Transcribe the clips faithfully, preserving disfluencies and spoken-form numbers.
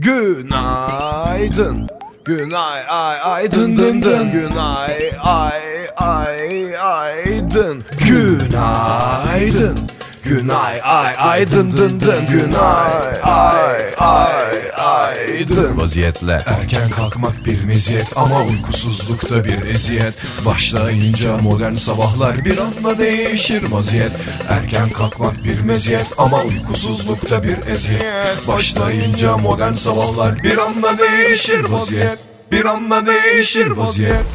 Günaydın. Günay ay ay dın dın dın. Günay ay ay ay dın. Günaydın. Günay ay ay dın dın dın. Günay ay ay ay dın. Vaziyetle erken kalkmak bir meziyet ama uykusuzlukta bir eziyet. Başlayınca modern sabahlar bir anda değişir vaziyet. Erken kalkmak bir meziyet ama uykusuzlukta bir eziyet. Başlayınca modern sabahlar bir anda değişir vaziyet. Bir anda değişir vaziyet.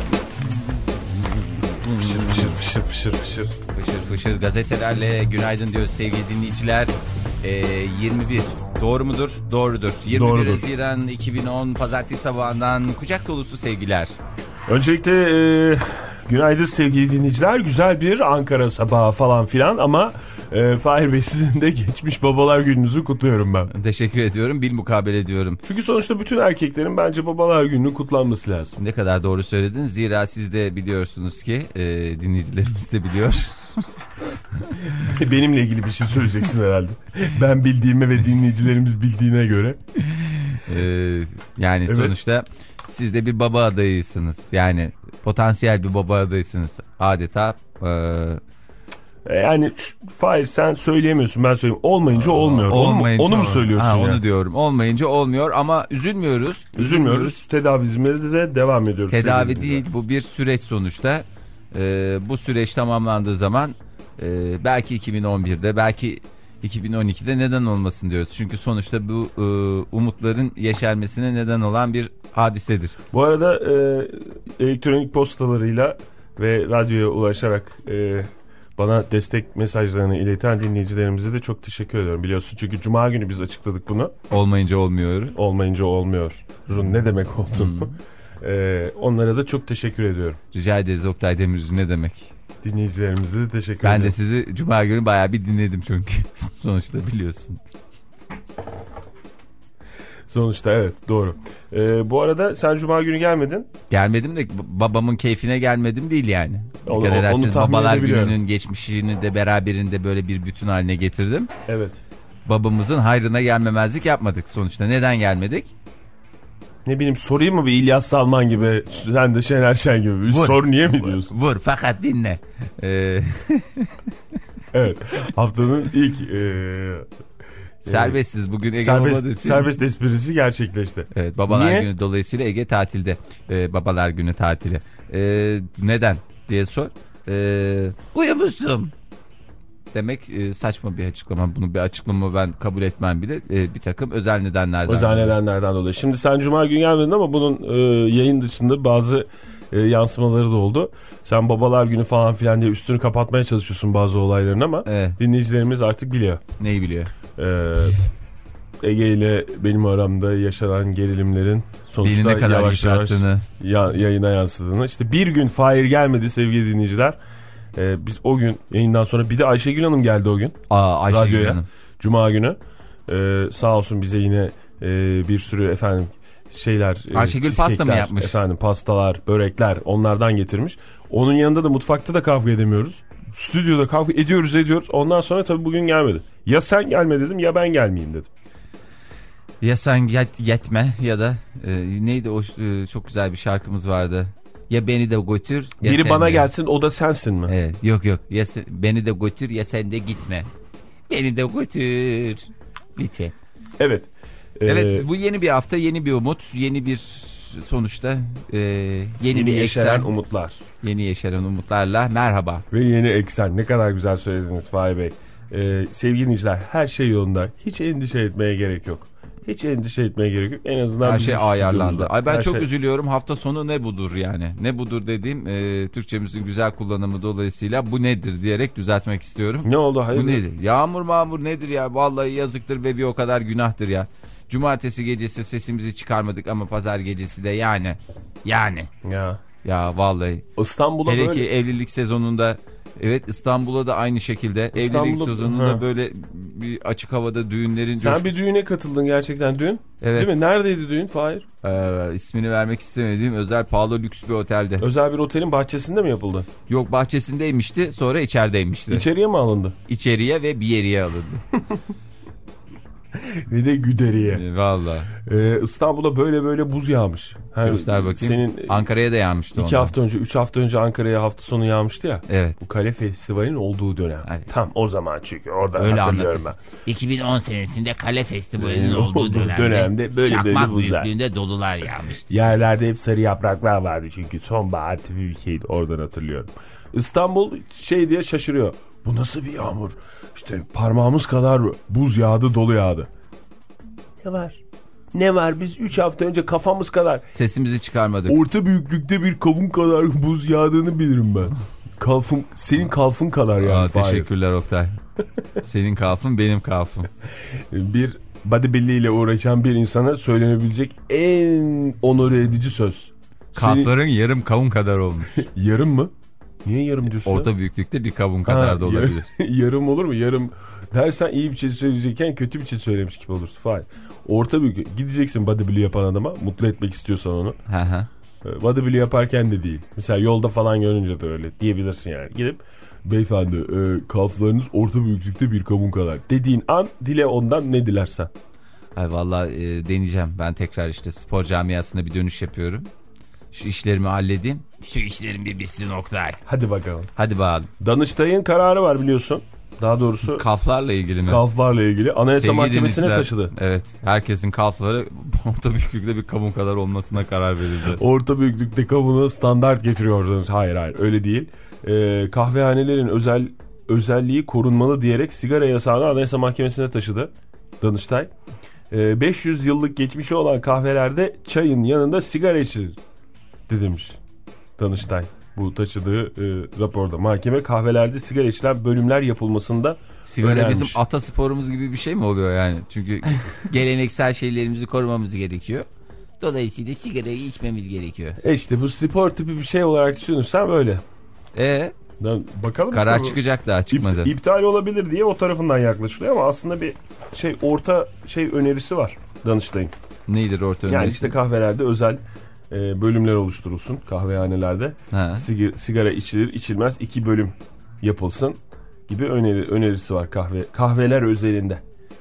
Fışır fışır fışır fışır fışır. Fışır fışır gazetelerle günaydın diyoruz sevgili dinleyiciler. Ee, yirmi bir doğru mudur? Doğrudur. yirmi bir Doğrudur. Haziran iki bin on Pazartesi sabahından kucak dolusu sevgiler. Öncelikle e, günaydın sevgili dinleyiciler. Güzel bir Ankara sabahı falan filan ama e, Fahir Bey sizin de geçmiş babalar gününüzü kutluyorum ben. Teşekkür ediyorum. Bilmukabele ediyorum. Çünkü sonuçta bütün erkeklerin bence babalar gününün kutlanması lazım. Ne kadar doğru söylediniz. Zira siz de biliyorsunuz ki e, dinleyicilerimiz de biliyor. Benimle ilgili bir şey söyleyeceksin herhalde. Ben bildiğime ve dinleyicilerimiz bildiğine göre. Ee, yani evet. Sonuçta siz de bir baba adayısınız. Yani potansiyel bir baba adayısınız. Adeta. E... Yani Fahir sen söyleyemiyorsun, ben söyleyeyim. Olmayınca olmuyor. Olmayınca onu, mu, onu mu söylüyorsun ha, onu yani? diyorum. Olmayınca olmuyor ama üzülmüyoruz. Üzülmüyoruz. Tedavimize de devam ediyoruz. Tedavi değil, bu bir süreç sonuçta. Ee, bu süreç tamamlandığı zaman e, belki iki bin on birde belki iki bin on ikide neden olmasın diyoruz. Çünkü sonuçta bu e, umutların yeşermesine neden olan bir hadisedir. Bu arada e, elektronik postalarıyla ve radyoya ulaşarak e, bana destek mesajlarını ileten dinleyicilerimize de çok teşekkür ediyorum. Biliyorsun çünkü Cuma günü biz açıkladık bunu. Olmayınca olmuyor. Olmayınca olmuyor. Run ne demek olduğunu. Hmm. Ee, onlara da çok teşekkür ediyorum. Rica ederiz Oktay Demirci, ne demek. Dinleyicilerimize de teşekkür ben ederim. Ben de sizi Cuma günü bayağı bir dinledim çünkü. Sonuçta biliyorsun. Sonuçta evet, doğru. Ee, bu arada sen Cuma günü gelmedin. Gelmedim de babamın keyfine gelmedim değil yani. Onu, Dikkat ederseniz babalar gününün geçmişini de beraberinde böyle bir bütün haline getirdim. Evet. Babamızın hayrına gelmemezlik yapmadık sonuçta. Neden gelmedik? Ne bileyim, sorayım mı bir İlyas Salman gibi, sen de Şener Şen gibi bir vur, sor, niye mi diyorsun? Vur, vur fakat dinle. Ee... Evet, haftanın ilk e, serbestsiz bugün Ege serbest, olmadığı için. Serbest esprisi gerçekleşti. Evet, babalar niye? günü dolayısıyla Ege tatilde. Ee, babalar günü tatili. Ee, neden diye sor. Ee, uyumuşsun. Demek e, saçma bir açıklama. Bunu bir açıklama ben kabul etmem bile. E, bir takım özel nedenlerden. Özel nedenlerden dolayı. Şimdi sen Cuma günü gelmedin ama bunun e, yayın dışında bazı e, yansımaları da oldu. Sen babalar günü falan filan diye üstünü kapatmaya çalışıyorsun bazı olayların ama evet. Dinleyicilerimiz artık biliyor. Neyi biliyor? Ee, Ege ile benim aramda yaşanan gerilimlerin sonuçta yavaş yavaş ya, yayına yansıdığını. İşte bir gün Fahir gelmedi sevgili dinleyiciler. Ee, biz o gün yayından sonra bir de Ayşegül Hanım geldi o gün. Aa, Ayşegül radyoya, Hanım. Cuma günü. Ee, sağ olsun bize yine e, bir sürü efendim şeyler. Ayşegül e, pasta mı yapmış? Efendim pastalar, börekler onlardan getirmiş. Onun yanında da mutfakta da kavga edemiyoruz. Stüdyoda kavga ediyoruz ediyoruz. Ondan sonra tabii bugün gelmedi. Ya sen gelme dedim ya ben gelmeyeyim dedim. Ya sen yet, yetme ya da e, neydi o e, çok güzel bir şarkımız vardı. Ya beni de götür ya biri sen bana de. Gelsin o da sensin mi? Evet, yok yok ya sen, beni de götür ya sen de gitme. Beni de götür. Lütfen. Evet. Ee, evet bu yeni bir hafta, yeni bir umut, yeni bir sonuçta e, yeni, yeni bir yeşeren eksen. umutlar. Yeni yeşeren umutlarla merhaba. Ve yeni eksen, ne kadar güzel söylediniz Fahir Bey. Ee, sevgili dinleyiciler, her şey yolunda. Hiç endişe etmeye gerek yok. Hiç endişe etmeye gerek yok. En azından her şey ayarlandı. Ay ben her çok şey... üzülüyorum. Hafta sonu ne budur yani? Ne budur dediğim e, Türkçemizin güzel kullanımı dolayısıyla bu nedir diyerek düzeltmek istiyorum. Ne oldu? Hayır. Bu nedir? Yağmur mağmur nedir ya? Vallahi yazıktır ve bir o kadar günahtır ya. Cumartesi gecesi sesimizi çıkarmadık ama pazar gecesi de yani. Yani. Ya. Ya vallahi. İstanbul'a hele böyle. ki evlilik sezonunda. Evet, İstanbul'a da aynı şekilde evlilik sezonunda ha. böyle bir açık havada düğünlerin sen coşkusu. Bir düğüne katıldın gerçekten dün. Evet. Değil mi? Neredeydi düğün Fahir? Ee, ismini vermek istemediğim özel pahalı lüks bir otelde. Özel bir otelin bahçesinde mi yapıldı? Yok, bahçesindeymişti, sonra içerideymişti. İçeriye mi alındı? İçeriye ve bir yere alındı. Ve de Güderi'ye. Valla. Ee, İstanbul'a böyle böyle buz yağmış. Yani göster bakayım. Senin Ankara'ya da yağmıştı. İki ondan. hafta önce, üç hafta önce Ankara'ya hafta sonu yağmıştı ya. Evet. Bu Kale Festivali'nin olduğu dönem. Evet. Tam o zaman çünkü oradan öyle hatırlıyorum ben. iki bin on senesinde Kale Festivali'nin olduğu, olduğu dönemde, dönemde böyle çakmak böyle büyüklüğünde dolular yağmıştı. Yerlerde hep sarı yapraklar vardı çünkü sonbahar tipi bir şeydi, oradan hatırlıyorum. İstanbul şey diye şaşırıyor. Bu nasıl bir yağmur? İşte parmağımız kadar buz yağdı, dolu yağdı. Ne var? Ne var? Biz üç hafta önce kafamız kadar. Sesimizi çıkarmadık. Orta büyüklükte bir kavun kadar buz yağdığını bilirim ben. Kalfın, senin kalfın kadar yani. Aa, teşekkürler Oktay. Senin kalfın benim kalfım. Bir bodybuilding ile uğraşan bir insana söylenebilecek en onore edici söz. Kalfların senin... yarım kavun kadar olmuş. Yarım mı? Niye yarım diyorsun? Orta büyüklükte bir kavun kadar ha, da olabilir. Yarım olur mu? Yarım dersen iyi bir şey söyleyecekken kötü bir şey söylemiş gibi olursun. Hayır. Orta büyüklük. Gideceksin bodybuilding yapan adama. Mutlu etmek istiyorsan onu. Hı hı. Bodybuilding yaparken de değil. Mesela yolda falan görünce de öyle diyebilirsin yani. Gidip beyefendi e, kalflarınız orta büyüklükte bir kavun kadar dediğin an dile ondan ne dilersen. Ay vallahi e, deneyeceğim. Ben tekrar işte spor camiasına bir dönüş yapıyorum. Şu işlerimi halledeyim. Şu işlerim bir bitsin Oktay. Hadi bakalım. Hadi bakalım. Danıştay'ın kararı var biliyorsun. Daha doğrusu. Kalflarla ilgili mi? Kalflarla ilgili. Anayasa Mahkemesi'ne taşıdı. Evet. Herkesin kalfları orta büyüklükte bir kavun kadar olmasına karar verildi. Orta büyüklükte kavunu standart getiriyorsunuz. Hayır hayır öyle değil. Ee, kahvehanelerin özel özelliği korunmalı diyerek sigara yasağını Anayasa Mahkemesi'ne taşıdı Danıştay. Ee, beş yüz yıllık geçmişi olan kahvelerde çayın yanında sigara içilir demiş Danıştay. Bu taşıdığı e, raporda mahkeme kahvelerde sigara içilen bölümler yapılmasında sigara önermiş. Bizim atasporumuz gibi bir şey mi oluyor yani? Çünkü geleneksel şeylerimizi korumamız gerekiyor. Dolayısıyla sigarayı içmemiz gerekiyor. E işte bu spor tipi bir şey olarak düşünürsen böyle. Eee? Bakalım. Karar işte çıkacak daha çıkmadı. İpt, iptal olabilir diye o tarafından yaklaşılıyor ama aslında bir şey orta şey önerisi var Danıştay'ın. Nedir orta önerisi? Yani işte kahvelerde özel e, bölümler oluşturulsun kahvehanelerde. Sig- sigara içilir içilmez iki bölüm yapılsın gibi öneri önerisi var kahve kahveler özelinde.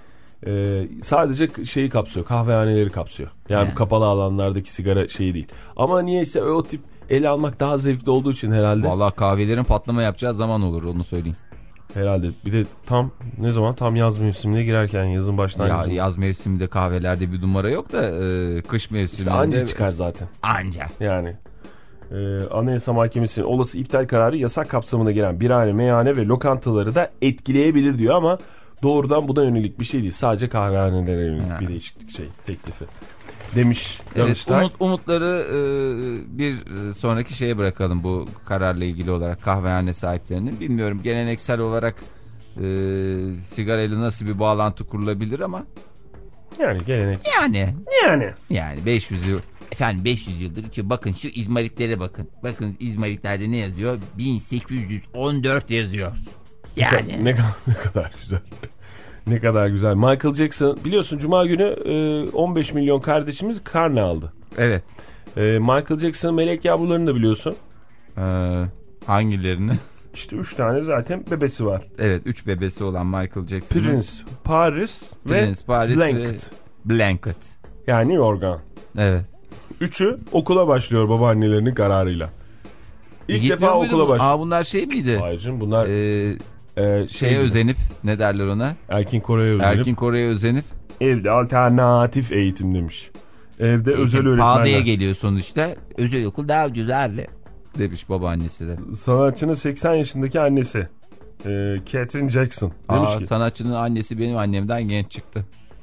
E, sadece şeyi kapsıyor, kahvehaneleri kapsıyor. Yani He. kapalı alanlardaki sigara şeyi değil. Ama niyeyse o tip ele almak daha zevkli olduğu için herhalde. Vallahi kahvelerin patlama yapacağı zaman olur, onu söyleyeyim. Herhalde. Bir de tam ne zaman? Tam yaz mevsimine girerken, yazın başlangıcında. Ya yaz mevsiminde kahvelerde bir numara yok da e, kış mevsiminde. İşte anca çıkar zaten. Anca. Yani e, Anayasa Mahkemesi'nin olası iptal kararı yasak kapsamına giren birhane, meyhane ve lokantaları da etkileyebilir diyor ama doğrudan buna yönelik bir şey değil. Sadece kahvehanelere yönelik yani bir değişiklik şey teklifi. Demiş. Evet, umut, umutları e, bir sonraki şeye bırakalım bu kararla ilgili olarak kahvehane sahiplerinin. Bilmiyorum geleneksel olarak e, sigarayla nasıl bir bağlantı kurulabilir ama. Yani gelenek. Yani. Yani. Yani beş yüz yıl. Efendim beş yüz yıldır ki bakın şu izmaritlere bakın. Bakın izmaritlerde ne yazıyor? bin sekiz yüz on dört yazıyor. Yani. Ne, ne, ne kadar güzel. Ne kadar güzel. Michael Jackson biliyorsun Cuma günü on beş milyon kardeşimiz karne aldı. Evet. Michael Jackson'ın melek yavrularını da biliyorsun. Ee, hangilerini? İşte üç tane zaten bebesi var. Evet, üç bebesi olan Michael Jackson'ın. Prince, Paris Prince, ve Paris Blanket. Ve Blanket. Yani Yorgan. Evet. Üçü okula başlıyor babaannelerinin kararıyla. İlk e, defa okula başlıyor. Aa, bunlar şey miydi? Hayır canım bunlar... Ee, Ee, şeye şey özenip ne derler ona? Erkin Koray'a özenip. Erkin Koray'a özenip. Evde alternatif eğitim demiş. Evde eğitim, özel öğretmenler. Pahalıya geliyor sonuçta. Özel okul daha ucuz abi demiş babaannesi de. Sanatçının seksen yaşındaki annesi e, Catherine Jackson demiş Aa, ki. Sanatçının annesi benim annemden genç çıktı.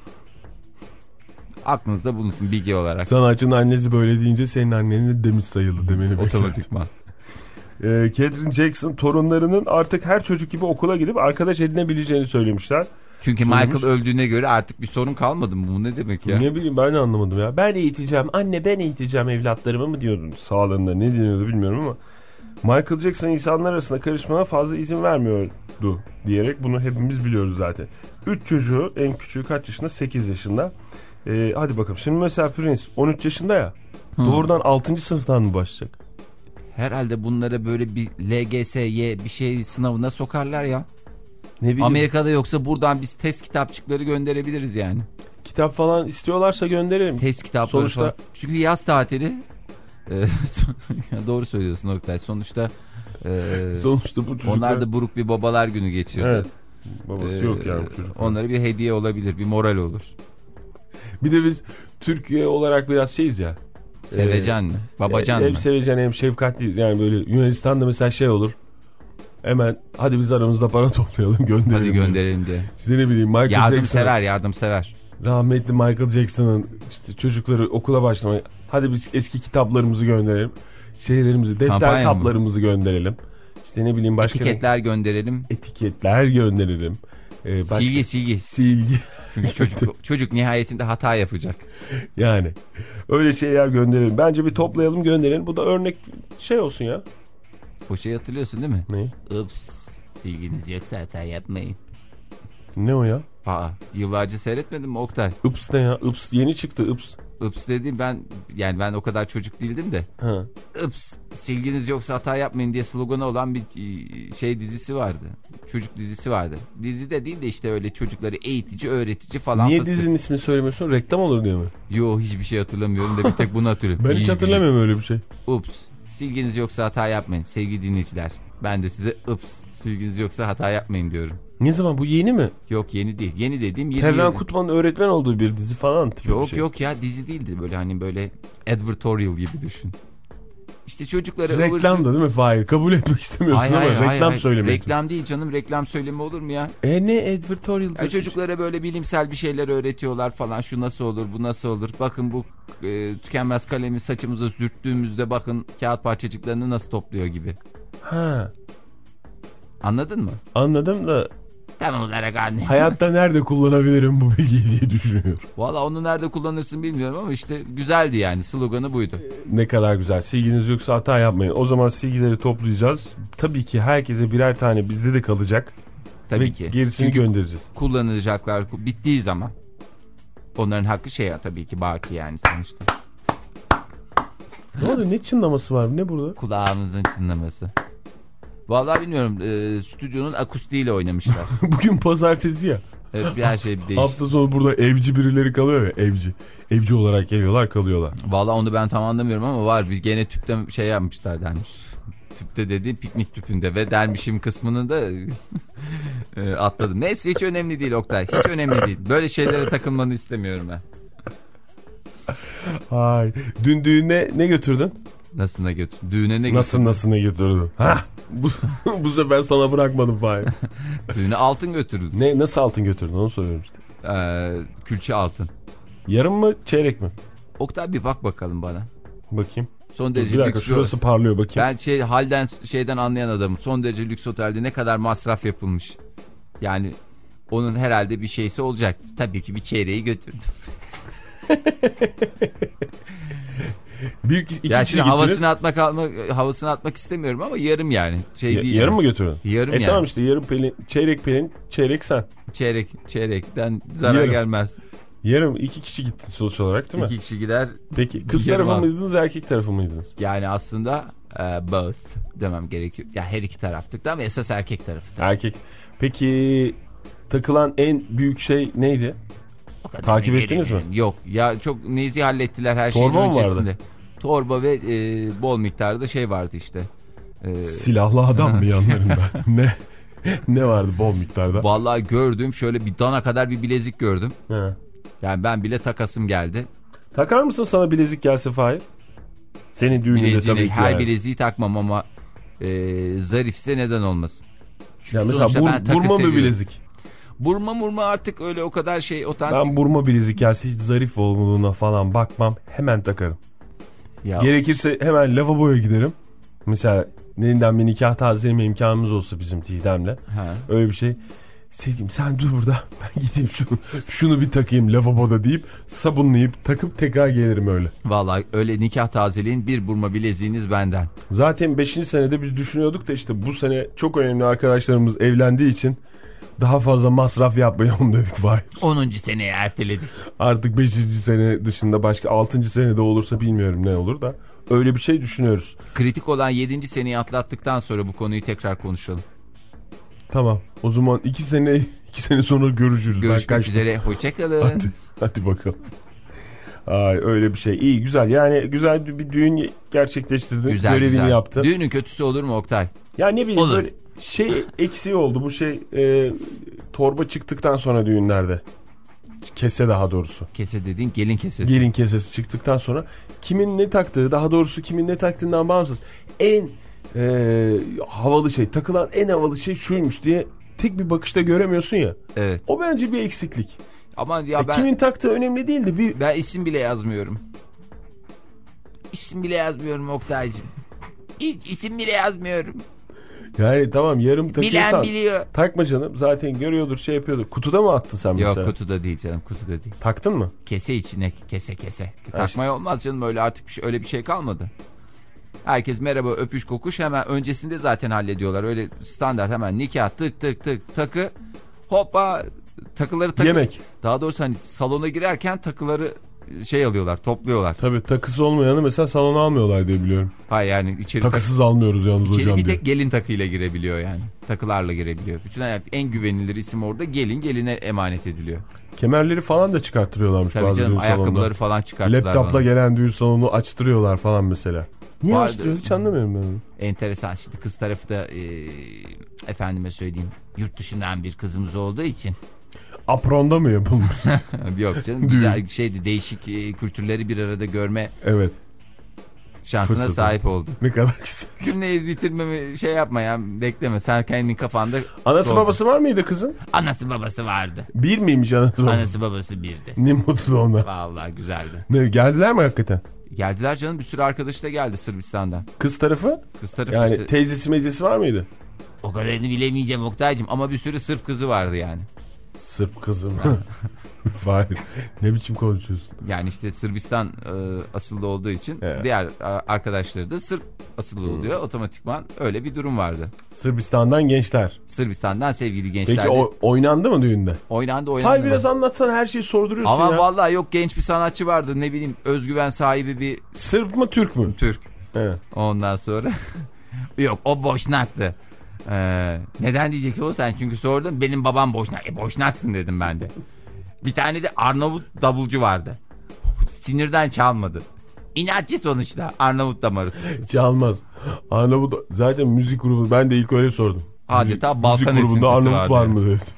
Aklınızda bulunsun bilgi olarak. Sanatçının annesi böyle deyince senin annenin demiş sayıldı demeni otomatikman. Ee, Catherine Jackson torunlarının artık her çocuk gibi okula gidip arkadaş edinebileceğini söylemişler. Çünkü Söylemiş. Michael öldüğüne göre artık bir sorun kalmadı mı? Bu ne demek ya? Ne bileyim ben de anlamadım ya. Ben eğiteceğim anne ben eğiteceğim evlatlarımı mı diyordun sağlığında ne deniyordu bilmiyorum ama. Michael Jackson insanlar arasında karışmana fazla izin vermiyordu diyerek bunu hepimiz biliyoruz zaten. Üç çocuğu en küçüğü kaç yaşında? sekiz yaşında. Ee, hadi bakalım şimdi mesela Prince on üç yaşında ya. Hmm. Doğrudan altıncı sınıftan mı başlayacak? Herhalde bunlara böyle bir L G S Y bir şey sınavına sokarlar ya. Ne bileyim. Amerika'da yoksa buradan biz test kitapçıkları gönderebiliriz yani. Kitap falan istiyorlarsa gönderelim. Test kitapları Sonuçta... falan. Çünkü yaz tatili. E, doğru söylüyorsun Oktay. Sonuçta e, Sonuçta bu çocuklar... onlar da buruk bir babalar günü geçirdi. Evet. Babası ee, yok yani çocuk. Onlara bir hediye olabilir, bir moral olur. Bir de biz Türkiye olarak biraz şeyiz ya. Sevecen e, mi? Babacan hem mı? Hem sevecen hem şefkatliyiz. Yani böyle Yunanistan'da mesela şey olur. Hemen hadi biz aramızda para toplayalım, gönderelim. Hadi gönderelim diye. İşte ne bileyim Michael yardım Jackson. sever, yardım sever. Rahmetli Michael Jackson'ın işte çocukları okula başlamaya. Hadi biz eski kitaplarımızı gönderelim. Şeylerimizi, defter Kampanya kaplarımızı mı? Gönderelim. İşte ne bileyim başka... Etiketler gönderelim. Etiketler gönderelim. Ee, başka... Silgi silgi. Silgi. Çünkü çocuk çocuk nihayetinde hata yapacak. Yani öyle şeyler gönderelim. Bence bir toplayalım, gönderelim. Bu da örnek şey olsun ya. O şeyi hatırlıyorsun değil mi? Ne? Ups, silginiz yoksa hata yapmayın. Ne o ya? Aa, yıllarca seyretmedin mi Oktay? Ups ne ya? Ups yeni çıktı Ups. Ups dediğim ben yani ben o kadar çocuk değildim de. Ha. Ups, silginiz yoksa hata yapmayın diye sloganı olan bir şey dizisi vardı. Çocuk dizisi vardı. Dizi de değil de işte öyle çocukları eğitici, öğretici falan. Niye fıstık. dizinin ismini söylemiyorsun? Reklam olur diye mi? Yo, hiçbir şey hatırlamıyorum da bir tek bunu hatırlıyorum. Ben hiç hiçbir hatırlamıyorum şey. öyle bir şey. Ups, silginiz yoksa hata yapmayın sevgili dinleyiciler. Ben de size ups, silginiz yoksa hata yapmayın diyorum. Ne zaman, bu yeni mi? Yok, yeni değil. Yeni dediğim yeni. Perven Kutman'ın öğretmen olduğu bir dizi falan. Yok şey. yok ya, dizi değildi böyle, hani böyle advertorial gibi düşün. İşte çocuklara reklam da değil mi Fahir? Kabul etmek istemiyorsun hayır, ama hayır, reklam hayır, söylemek. Reklam değil canım, reklam söylemi olur mu ya? E ne advertorial? Yani çocuklara böyle bilimsel bir şeyler öğretiyorlar falan, şu nasıl olur, bu nasıl olur. Bakın bu e, tükenmez kalemi saçımıza sürttüğümüzde bakın kağıt parçacıklarını nasıl topluyor gibi. Ha. Anladın mı? Anladım da. Tam olarak anne. Hayatta nerede kullanabilirim bu bilgiyi diye düşünüyor. Valla onu nerede kullanırsın bilmiyorum ama işte güzeldi yani, sloganı buydu. Ne kadar güzel. Silginiz yoksa hata yapmayın. O zaman silgileri toplayacağız. Tabii ki herkese birer tane bizde de kalacak. Tabii ve ki. Gerisini Çünkü göndereceğiz. Kullanılacaklar bittiği zaman. Onların hakkı şey ya, tabii ki baki yani sonuçta. Ne oldu? Ne çınlaması var? Ne burada? Kulağımızın çınlaması. Vallahi bilmiyorum. E, stüdyonun akustiğiyle oynamışlar. Bugün pazartesi ya. Evet, bir her şey değişti. Hafta sonu burada evci birileri kalıyor ya, evci. Evci olarak geliyorlar, kalıyorlar. Vallahi onu ben tam anlamıyorum ama var. Bir gene tüpte şey yapmışlar dermiş. Tüpte dediğim piknik tüpünde ve dermişim kısmını da e, atladım. Neyse, hiç önemli değil Oktay. Hiç önemli değil. Böyle şeylere takılmanı istemiyorum ben. Ay, dün düğüne ne götürdün? Nasıl ne götürdün? Düğüne ne götürdün? Nasıl nasıl ne götürdün? Hah, bu, bu sefer sana bırakmadım Fahir. Düğüne altın götürdün. Ne, nasıl altın götürdün onu soruyorum işte. Ee, külçe altın. Yarım mı çeyrek mi? Oktay bir bak bakalım bana. Bakayım. Son derece bir dakika lüks. Şurası parlıyor, bakayım. Ben şey halden şeyden anlayan adamım. Son derece lüks otelde ne kadar masraf yapılmış. Yani onun herhalde bir şeysi olacaktı. Tabii ki bir çeyreği götürdüm. bir iki ya kişi havasını atmak alma, havasını atmak istemiyorum ama yarım yani. Şey ya, değil. Yarım yani. mı götürdün? Yarım e yani. Tamam işte yarım pelin, çeyrek pelin, çeyrek sen. Çeyrek, çeyrekten zarar yarım. gelmez. Yarım, iki kişi gitti sonuç olarak değil mi? İki kişi gider. Peki kız tarafı al. mıydınız, erkek tarafı mıydınız? Yani aslında e, both demem gerekiyor. Ya her iki taraftık ama esas erkek tarafı. Erkek. Peki takılan en büyük şey neydi? Takip ettiniz mi? Yok ya, çok nezih hallettiler her şeyin Torba öncesinde. Vardı? Torba ve e, bol miktarda şey vardı işte. E, Silahlı adam mı yanlarında? ne ne vardı bol miktarda? Vallahi gördüm, şöyle bir dana kadar bir bilezik gördüm. He. Yani ben bile takasım geldi. Takar mısın sana bilezik gelse Fahir? Senin düğününde tabii ki. Her yani. bileziği takmam ama e, zarifse neden olmasın? Çünkü yani mesela bur, burma mı bilezik? Burma murma artık öyle o kadar şey otantik. Ben burma bilezik gelse hiç zarif olduğuna falan bakmam, hemen takarım. Ya. Gerekirse hemen lavaboya giderim. Mesela yeniden bir nikah tazeleme imkanımız olsa bizim Didem'le. Ha. Öyle bir şey. Sevgilim sen dur burada, ben gideyim şunu, şunu bir takayım lavaboda deyip sabunlayıp takıp tekrar gelirim öyle. Vallahi öyle nikah tazeliğin bir burma bileziğiniz benden. Zaten beşinci senede biz düşünüyorduk da işte bu sene çok önemli arkadaşlarımız evlendiği için daha fazla masraf yapmayalım dedik. Vay. onuncu seneye erteledik. Artık beşinci sene dışında başka altıncı senede olursa bilmiyorum ne olur da öyle bir şey düşünüyoruz. Kritik olan yedinci seneyi atlattıktan sonra bu konuyu tekrar konuşalım. Tamam. O zaman iki sene iki sene sonra görüşürüz. Görüşmek üzere. Hoşçakalın. Hadi, hadi bakalım. Ay, öyle bir şey. İyi, güzel. Yani güzel bir düğün gerçekleştirdin. Güzel, görevini güzel. yaptın. Düğünün kötüsü olur mu Oktay? Ya ne bileyim, olur. Böyle şey eksiği oldu. Bu şey e, torba çıktıktan sonra düğünlerde. Kese daha doğrusu. Kese dediğin gelin kesesi. Gelin kesesi çıktıktan sonra kimin ne taktığı, daha doğrusu kimin ne taktığından bağımsız. En e, havalı şey, takılan en havalı şey şuymuş diye tek bir bakışta göremiyorsun ya. Evet. O bence bir eksiklik. Aman ya e, ben... Kimin taktığı önemli değil de bir... Ben isim bile yazmıyorum. İsim bile yazmıyorum Oktay'cığım. Hiç isim bile yazmıyorum. Yani tamam, yarım takıyorsan... Bilen biliyor. Takma canım, zaten görüyordur, şey yapıyordur. Kutuda mı attın sen mesela? Yok, kutuda değil canım, kutuda değil. Taktın mı? Kese içine, kese kese. Ha Takmaya işte. olmaz canım, öyle artık bir şey, öyle bir şey kalmadı. Herkes merhaba, öpüş kokuş hemen öncesinde zaten hallediyorlar. Öyle standart hemen nikah tık tık tık takı hoppa takıları takı. Yemek. Daha doğrusu hani salona girerken takıları şey alıyorlar, topluyorlar. Tabii takısı olmayanı mesela salona almıyorlar diye biliyorum. Hayır yani içeri takısız takı... almıyoruz yalnız İçeri hocam bir diye. tek gelin takıyla girebiliyor yani. Takılarla girebiliyor. Bütün hayat, en güvenilir isim orada gelin, geline emanet ediliyor. Kemerleri falan da çıkarttırıyorlarmış tabii bazı canım, düğün salonunda. ayakkabıları falan çıkarttılar. Laptopla bana. gelen düğün salonu açtırıyorlar falan mesela. Niye Vardı. açtırıyor hiç anlamıyorum ben onu. Enteresan, şimdi kız tarafı da e, efendime söyleyeyim yurt dışından bir kızımız olduğu için. Apron'da mı yapılmış? Yok canım, güzel şeydi, değişik e, kültürleri bir arada görme evet. şansına Fırsatı. sahip oldu. Ne kadar güzel. Cümleyi bitirmemi şey yapma ya, bekleme sen kendin kafanda. Anası Doğru. babası var mıydı kızın? Anası babası vardı. Bir miymiş anası babası? Anası babası birdi. Ne mutlu ona. Vallahi güzeldi. Ne, geldiler mi hakikaten? Geldiler canım, bir sürü arkadaşı da geldi Sırbistan'dan. Kız tarafı? Kız tarafı yani işte. teyzesi mezesi var mıydı? O kadarını bilemeyeceğim Oktay'cığım ama bir sürü Sırp kızı vardı yani. Sırp kızı mı? Hayır. Ne biçim konuşuyorsun? Yani işte Sırbistan e, asıllı olduğu için evet. diğer arkadaşları da Sırp asıllı oluyor. Otomatikman öyle bir durum vardı. Sırbistan'dan gençler. Sırbistan'dan sevgili gençler. Peki o, oynandı mı düğünde? Oynandı oynandı. Hayır, biraz anlatsana, her şeyi sorduruyorsun ama ya. vallahi yok, genç bir sanatçı vardı, ne bileyim özgüven sahibi bir. Sırp mı Türk mü? Türk. Evet. Ondan sonra yok, o Boşnak'tı. Ee, neden diyeceksin o sen, çünkü sordun, benim babam Boşnak. E Boşnaksın dedim ben de. Bir tane de Arnavut davulcu vardı. Sinirden çalmadı. İnatçı sonuçta, Arnavut damarı. Çalmaz. Arnavut zaten müzik grubu, ben de ilk öyle sordum. Adeta müzik, Balkan müzik grubunda esintisi Arnavut vardı. var mı dedi.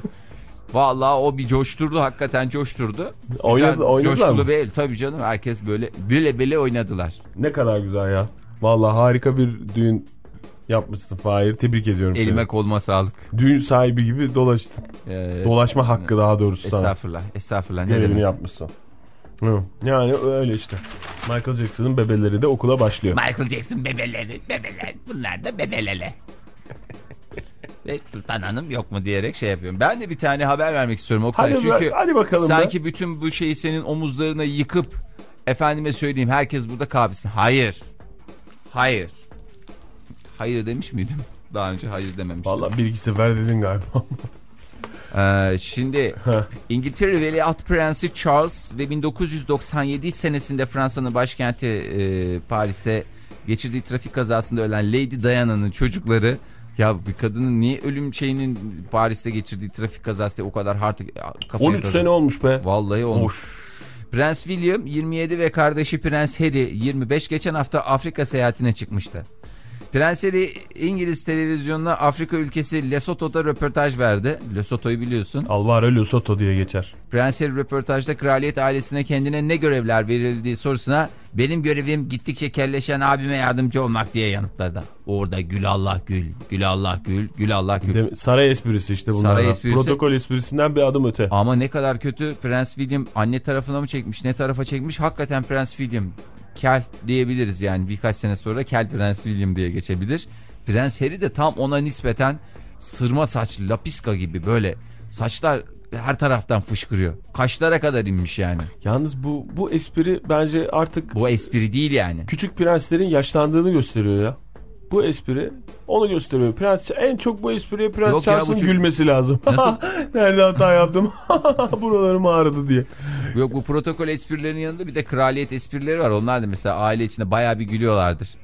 Vallahi o bir coşturdu, hakikaten coşturdu. Oynadı, Güzel, oynadılar coşkulu mı? bir, tabii canım, herkes böyle bile bile oynadılar. Ne kadar güzel ya. Vallahi harika bir düğün yapmışsın Fahir. Tebrik ediyorum Elime seni. koluma sağlık. Düğün sahibi gibi dolaştın. Ee, Dolaşma hakkı daha doğrusu sana. Estağfurullah. Estağfurullah. Ne Görevini demek? yapmışsın. Hı. Yani öyle işte. Michael Jackson'ın bebeleri de okula başlıyor. Michael Jackson bebeleri, bebeler. Bunlar da bebelele. Ve Sultan Hanım yok mu diyerek şey yapıyorum. Ben de bir tane haber vermek istiyorum Oktay. Hadi, çünkü hadi bakalım. sanki be. bütün bu şeyi senin omuzlarına yıkıp efendime söyleyeyim herkes burada kahvesini. Hayır. Hayır. Hayır demiş miydim? Daha önce hayır dememiştim. Vallahi bir iki sefer dedin galiba. Ee, şimdi İngiltere Veliaht Prensi Charles ve bin dokuz yüz doksan yedi senesinde Fransa'nın başkenti e, Paris'te geçirdiği trafik kazasında ölen Lady Diana'nın çocukları, ya bir kadının niye ölüm şeyinin Paris'te geçirdiği trafik kazası o kadar artık kafaya on üç tadı. sene olmuş be. Vallahi olmuş. Of. Prens William yirmi yedi ve kardeşi Prens Harry yirmi beş geçen hafta Afrika seyahatine çıkmıştı. Prens Harry İngiliz televizyonuna Afrika ülkesi Lesotho'da röportaj verdi. Lesotho'yu biliyorsun. Alvaro Lesotho diye geçer. Prens Harry röportajda kraliyet ailesine kendine ne görevler verildiği sorusuna benim görevim gittikçe kelleşen abime yardımcı olmak diye yanıtladı. Orada gül Allah gül, gül Allah gül, gül Allah gül. De, saray esprisi işte bunlar. Saray esprisi. Protokol esprisinden bir adım öte. Ama ne kadar kötü, Prens William anne tarafına mı çekmiş, ne tarafa çekmiş, hakikaten Prens William kel diyebiliriz yani, birkaç sene sonra kel Prens William diye geçebilir. Prens Harry de tam ona nispeten sırma saçlı, lapiska gibi, böyle saçlar her taraftan fışkırıyor. Kaşlara kadar inmiş yani. Yalnız bu bu espri bence artık bu espri değil yani. Küçük prenslerin yaşlandığını gösteriyor ya. Bu espri onu gösteriyor. Prens en çok bu espriye Prens Yok ya, Charles'ın çocuk... gülmesi lazım. Nasıl? Nerede hata yaptım? Buralarım ağrıdı diye. Yok, bu protokol esprilerinin yanında bir de kraliyet esprileri var. Onlar da mesela aile içinde bayağı bir gülüyorlardır.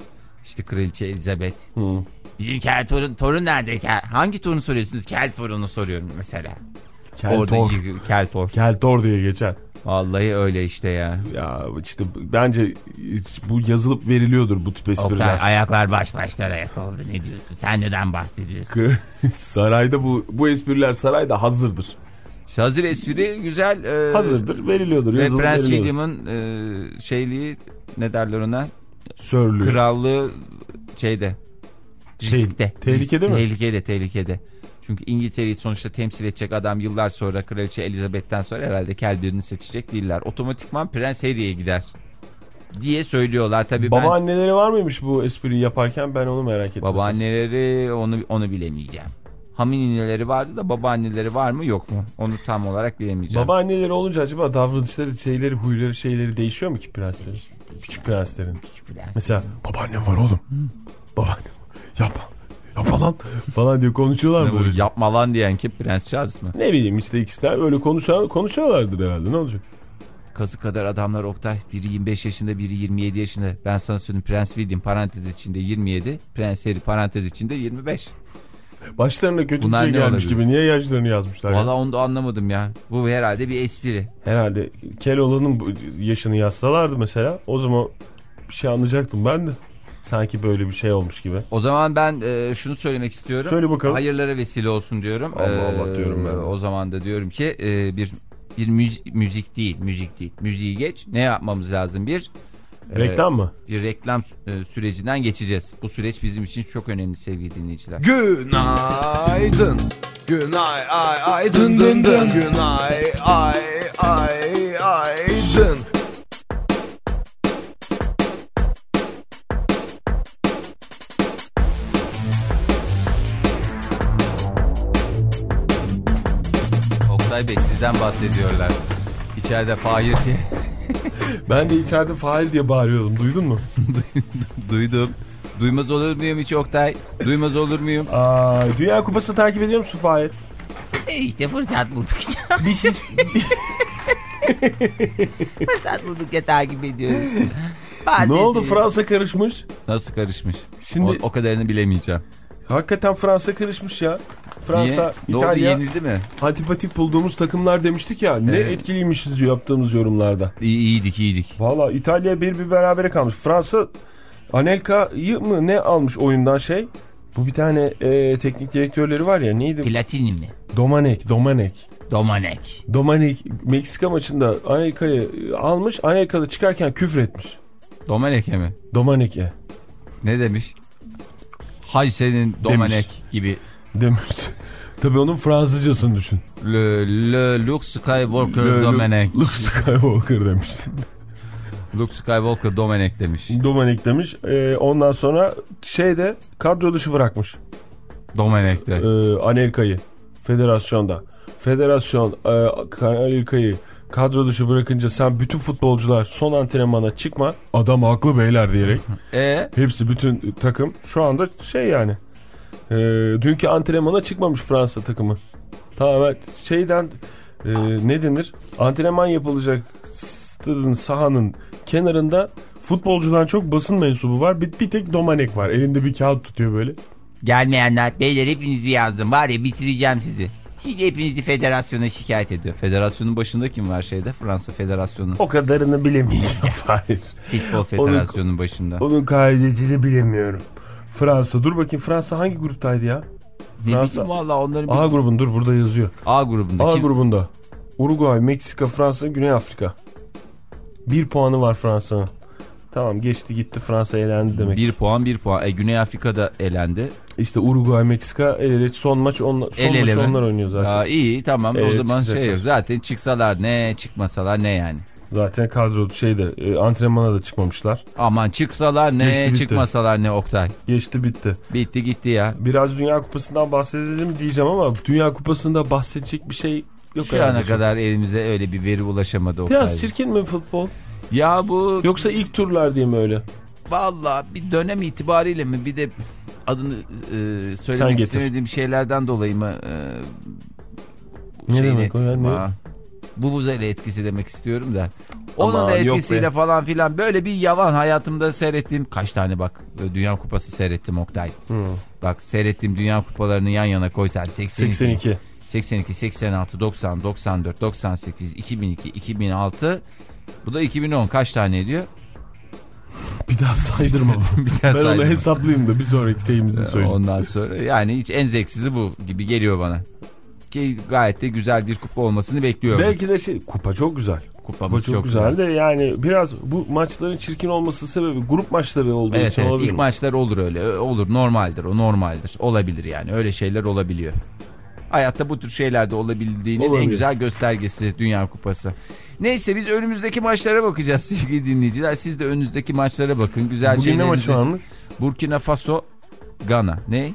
İşte Kraliçe Elizabeth. Hı. Bizim kel torun, torun nerede? Kel? Hangi torunu soruyorsunuz? Kel torunu soruyorum mesela. Keltor. Keltor. Keltor diye geçer. Vallahi öyle işte ya. Ya işte bence bu yazılıp veriliyordur bu tip espriler. Oktay, ayaklar baş başlara yakıldı. Ne diyorsun? Sen neden bahsediyorsun? Sarayda bu bu espriler sarayda hazırdır. İşte hazır espri güzel. E, hazırdır, veriliyordur. Ve yazılıp Prens veriliyordur. William'ın e, şeyliği, ne derler ona? Sörlüğü. Krallığı şeyde. Riskte. Tehlikede Risk, mi? Tehlikede, tehlikede. Çünkü İngiltere'yi sonuçta temsil edecek adam yıllar sonra Kraliçe Elizabeth'ten sonra herhalde kel birini seçecek değiller. Otomatikman Prens Harry'e gider diye söylüyorlar. Tabii babaanneleri ben, var mıymış bu espriyi yaparken, ben onu merak ettim. Babaanneleri onu onu bilemeyeceğim. Haminineleri vardı da babaanneleri var mı yok mu? Onu tam olarak bilemeyeceğim. Babaanneleri olunca acaba davranışları, şeyleri, huyları, şeyleri değişiyor mu ki prenslerin? Değişti, değişti. Küçük prenslerin. Küçük prens. Mesela babaannem var oğlum. Babaannem yapma. Yapma lan falan diye konuşuyorlar mı? Yapma lan diyen ki Prens Charles mı? Ne bileyim işte, ikisinden öyle konuşan, konuşuyorlardır herhalde, ne olacak? Kazı kadar adamlar Oktay. Biri yirmi beş yaşında, biri yirmi yedi yaşında. Ben sana söyleyeyim, Prens William parantez içinde yirmi yedi. Prens Harry parantez içinde yirmi beş. Başlarına kötü Bunlar bir şey gelmiş olabilir gibi. Niye yaşlarını yazmışlar? Valla onu da anlamadım ya. Bu herhalde bir espri. Herhalde Keloğlan'ın yaşını yazsalardı mesela, o zaman bir şey anlayacaktım ben de. Sanki böyle bir şey olmuş gibi. O zaman ben e, şunu söylemek istiyorum. Söyle bakalım. Hayırlara vesile olsun diyorum. Allah Allah ee, diyorum ben. O zaman da diyorum ki e, bir bir müzik, müzik değil, müzik değil. Müziği geç. Ne yapmamız lazım? Bir reklam e, mı? Bir reklam e, sürecinden geçeceğiz. Bu süreç bizim için çok önemli sevgili dinleyiciler. Günaydın. Günay ay ay dın dın dın. Günay ay ay ay dın. Oktay Bey, sizden bahsediyorlar. İçeride Fahir diye. Ben de içeride Fahir diye bağırıyordum. Duydun mu? Duydum. Duymaz olur muyum hiç Oktay? Duymaz olur muyum? Aa, Dünya Kupası'nı takip ediyor musun Fahir? E işte fırsat bulduk. Bir şey... Fırsat bulduk ya takip ediyoruz. Ne oldu, Fransa karışmış? Nasıl karışmış? Şimdi... O, o kadarını bilemeyeceğim. Hakikaten Fransa karışmış ya. Fransa, Niye? İtalya. Doğru, yenildi mi? Antipatik bulduğumuz takımlar demiştik ya. Ne evet. etkiliymişiz yaptığımız yorumlarda. İyi, iyiydik iyiydik. Valla İtalya bir bir berabere kalmış. Fransa Anelka'yı mı ne almış oyundan şey? Bu bir tane e, teknik direktörleri var ya, neydi? Platini mi? Domanek, Domanek. Domanek. Domanek Meksika maçında Anelka'yı almış. Anelka'da çıkarken küfür etmiş. Domenek'e mi? Domanek'e. Ne demiş? Hay senin Domenek demiş. Gibi. Demiş. Tabii onun Fransızcasını düşün. Le, le Luke Skywalker le, Domenek. Luke Skywalker demiş. Luke Skywalker Domenek demiş. Domenek demiş. Ee, ondan sonra şeyde kadro dışı bırakmış. Domenek'te. Ee, Anelka'yı. Federasyonda. Federasyon e, Anelka'yı kadro dışı bırakınca sen bütün futbolcular son antrenmana çıkma. Adam haklı beyler diyerek. E? Hepsi, bütün takım şu anda şey yani. E, dünkü antrenmana çıkmamış Fransa takımı. Tamamen şeyden e, ne denir? Antrenman yapılacak stadın, sahanın kenarında futbolcudan çok basın mensubu var. Bir, bir tek Domanek var. Elinde bir kağıt tutuyor böyle. Gelmeyenler, beyler hepinizi yazdım. Var ya, bitireceğim sizi. Şimdi hepinizi federasyona şikayet ediyor. Federasyonun başında kim var şeyde? Fransa Federasyonu. O kadarını bilemeyeceğim. Hayır. Futbol Federasyonunun onun, başında. Onun kaidesini bilemiyorum. Fransa. Dur bakayım, Fransa hangi gruptaydı ya? Fransa. Vallahi onların A grubun, dur burada yazıyor. A grubunda. A kim? grubunda. Uruguay, Meksika, Fransa, Güney Afrika. Bir puanı var Fransa'nın. Tamam, geçti gitti, Fransa elendi demek. Bir puan bir puan. E, Güney Afrika'da elendi. İşte Uruguay, Meksika el ele, son maç, onla, son el maç onlar oynuyor zaten. Aa, iyi tamam, el o zaman çıkacaklar. şey yok. Zaten çıksalar ne, çıkmasalar ne yani. Zaten kadro şeyde e, antrenmana da çıkmamışlar. Aman çıksalar ne, Geçti, çıkmasalar ne Oktay. Geçti bitti. Bitti gitti ya. Biraz Dünya Kupası'ndan bahsedelim diyeceğim ama Dünya Kupası'nda bahsedecek bir şey yok. Şu ana kadar elimize öyle bir veri ulaşamadı Oktay. Biraz çirkin mi futbol? Ya bu... Yoksa ilk turlar diye mi öyle? Vallahi bir dönem itibariyle mi, bir de adını e, söylemek istemediğim şeylerden dolayı mı e, ne demek o yani? Bu buzele etkisi demek istiyorum da Onun Aman, da etkisiyle yok falan filan böyle bir yavan hayatımda seyrettiğim kaç tane bak Dünya Kupası seyrettim Oktay. Hmm. Bak seyrettiğim Dünya Kupalarını yan yana koysan seksen iki, seksen iki, seksen iki, seksen altı, doksan, doksan dört, doksan sekiz, iki bin iki, iki bin altı, bu da iki bin on kaç tane ediyor? Bir daha saydırma. bir daha ben saydırma. Onu hesaplayayım da bir sonraki şeyimizi söyleyeyim. Ondan sonra yani hiç en zevksizi bu gibi geliyor bana. Ki gayet de güzel bir kupa olmasını bekliyorum. Belki de şey kupa çok güzel. Kupamız kupa çok, çok güzel, güzel de yani biraz bu maçların çirkin olması sebebi grup maçları olduğu evet, için evet, olabilir. İlk maçlar olur öyle. Olur, normaldir o, normaldir. Olabilir yani. Öyle şeyler olabiliyor. Hayatta bu tür şeylerde olabildiğinin olabilir. En güzel göstergesi Dünya Kupası. Neyse biz önümüzdeki maçlara bakacağız sevgili dinleyiciler. Siz de önünüzdeki maçlara bakın. Güzel bugün ne maçı varmış? Burkina Faso, Gana. Ne?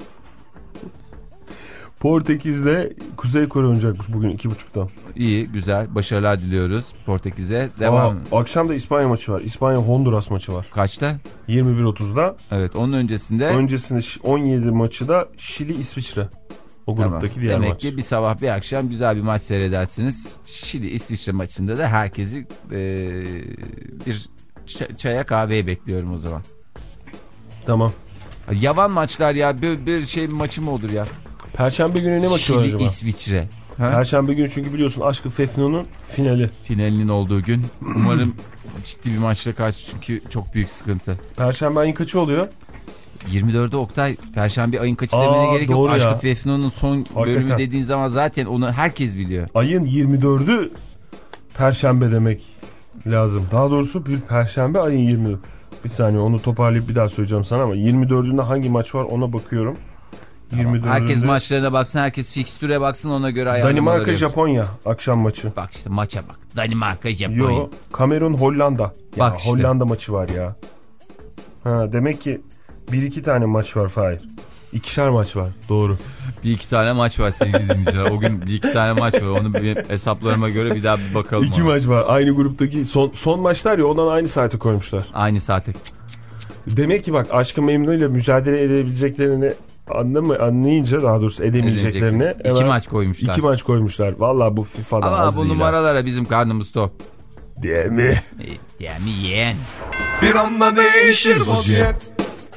Portekiz'le Kuzey Kore oynayacakmış bugün iki buçuktan. İyi, güzel. Başarılar diliyoruz Portekiz'e. Devam. Aa, akşam da İspanya maçı var. İspanya-Honduras maçı var. Kaçta? yirmi bir otuzda. Evet, onun öncesinde. Öncesinde on yedi maçı da Şili-İsviçre. O gruptaki tamam. Diğer Demek maç. Demek ki bir sabah bir akşam güzel bir maç seyredersiniz. Şili-İsviçre maçında da herkesi e, bir çaya kahveye bekliyorum o zaman. Tamam. Yavan maçlar ya. Bir, bir şey maçı mı olur ya? Perşembe günü ne maçı Şili, var acaba? İsviçre. Ha? Perşembe günü çünkü biliyorsun Aşk-ı Fefnun'un finali. Finalinin olduğu gün. Umarım ciddi bir maçla karşı çünkü çok büyük sıkıntı. Perşembe ayın kaçı oluyor? yirmi dördü Oktay. Perşembe ayın kaçı demene gerek yok. Aşk-ı Fefnun'un son hakikaten. Bölümü dediğin zaman zaten onu herkes biliyor. Ayın yirmi dördü Perşembe demek lazım. Daha doğrusu bir Perşembe ayın yirmi dördü. Bir saniye onu toparlayıp bir daha söyleyeceğim sana ama yirmi dördünde hangi maç var ona bakıyorum. Tamam. Herkes maçlarına baksın, herkes fikstüre baksın, ona göre ayarlamaları Danimarka Japonya akşam maçı. Bak işte maça bak. Danimarka Japonya. Yo, Kamerun Hollanda. Bak işte. Hollanda maçı var ya. Ha, demek ki bir iki tane maç var Fahir. İkişer maç var. Doğru. Bir iki tane maç var sevgili dinleyiciler. O gün bir iki tane maç var. Onu bir hesaplarıma göre bir daha bir bakalım. İki ona. Maç var. Aynı gruptaki son, son maçlar ya, ondan aynı saate koymuşlar. Aynı saate. Demek ki bak Aşk-ı Memnu ile mücadele edebileceklerini anlamı, anlayınca daha doğrusu edemeyeceklerini. Edecek. İki maç koymuşlar. İki maç koymuşlar. Vallahi bu FIFA'da ama az bu değil numaralara ha. Bizim karnımız tok. Diye mi? Diye mi yeğen? Bir anda değişir vaziyet.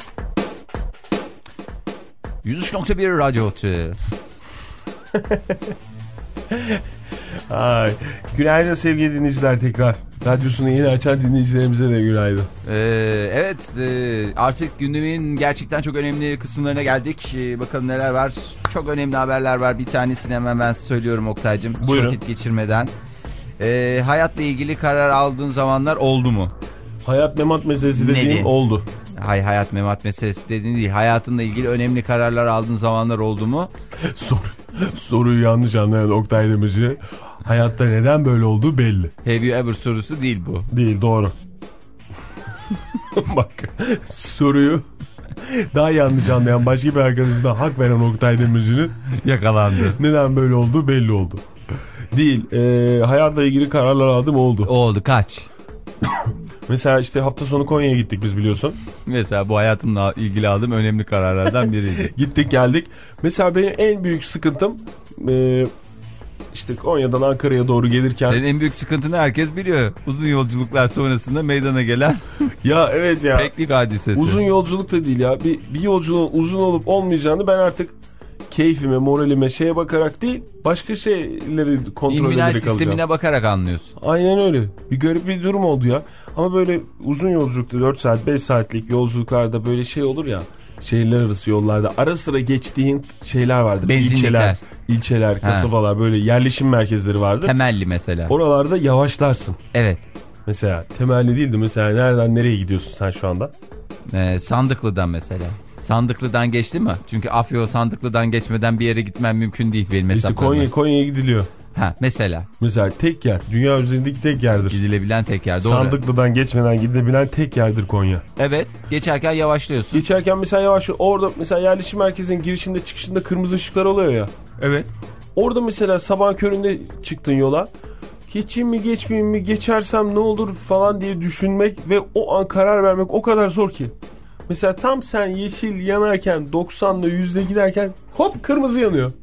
yüz üç nokta bir Radyo Otü. Ay, günaydın sevgili dinleyiciler tekrar. Radyosunu yeni açan dinleyicilerimize de günaydın. Ee, evet e, artık gündemin gerçekten çok önemli kısımlarına geldik. Ee, bakalım neler var. Çok önemli haberler var. Bir tanesini hemen ben söylüyorum Oktay'cığım. Hiç buyurun. Vakit geçirmeden. Ee, hayatla ilgili karar aldığın zamanlar oldu mu? Hayat memat meselesi dediğim Nedin? Oldu. Hay hayat memat meselesi dediğin değil. Hayatınla ilgili önemli kararlar aldığın zamanlar oldu mu? Sor, soruyu yanlış anlayan Oktay Demirci. Hayatta neden böyle olduğu belli. Have you ever sorusu değil bu. Değil, doğru. Bak soruyu daha yanlış anlayan başka bir arkadaşına hak veren Oktay Demirci'nin yakalandı. Neden böyle olduğu belli oldu. Değil. E, hayatla ilgili kararlar aldım oldu. Oldu kaç? Mesela işte hafta sonu Konya'ya gittik biz biliyorsun. Mesela bu hayatımla ilgili aldığım önemli kararlardan biriydi. Gittik geldik. Mesela benim en büyük sıkıntım e, işte Konya'dan Ankara'ya doğru gelirken. Senin en büyük sıkıntını herkes biliyor. Uzun yolculuklar sonrasında meydana gelen. Ya evet ya. Peklik hadisesi. Uzun yolculuk da değil ya. Bir, bir yolculuğun uzun olup olmayacağını ben artık keyfime, moralime şeye bakarak değil, başka şeyleri kontrol İlminal ederek alacağım. sistemine bakarak anlıyorsun. Aynen öyle. Bir garip bir durum oldu ya. Ama böyle uzun yolculukta dört saat, beş saatlik yolculuklarda böyle şey olur ya. Şehirler arası yollarda ara sıra geçtiğin şeyler vardır. Benzinlikler. İlçeler, ilçeler, kasabalar, böyle yerleşim merkezleri vardır. Temelli mesela. Oralarda yavaşlarsın. Evet. Mesela temelli değildi. Mesela nereden nereye gidiyorsun sen şu anda? Ee, Sandıklı'dan mesela. Sandıklı'dan geçti mi? Çünkü Afyon Sandıklı'dan geçmeden bir yere gitmem mümkün değil benim hesaplarıma. İşte Konya, Konya'ya gidiliyor. Ha mesela. Mesela tek yer. Dünya üzerindeki tek yerdir. Gidilebilen tek yer. Doğru. Sandıklı'dan geçmeden gidilebilen tek yerdir Konya. Evet. Geçerken yavaşlıyorsun. Geçerken mesela yavaşlıyor. Orada mesela yerleşim merkezinin girişinde çıkışında kırmızı ışıklar oluyor ya. Evet. Orada mesela sabah köründe çıktın yola. Geçeyim mi geçmeyeyim mi, geçersem ne olur falan diye düşünmek ve o an karar vermek o kadar zor ki. Mesela tam sen yeşil yanarken doksanla yüzde giderken hop kırmızı yanıyor.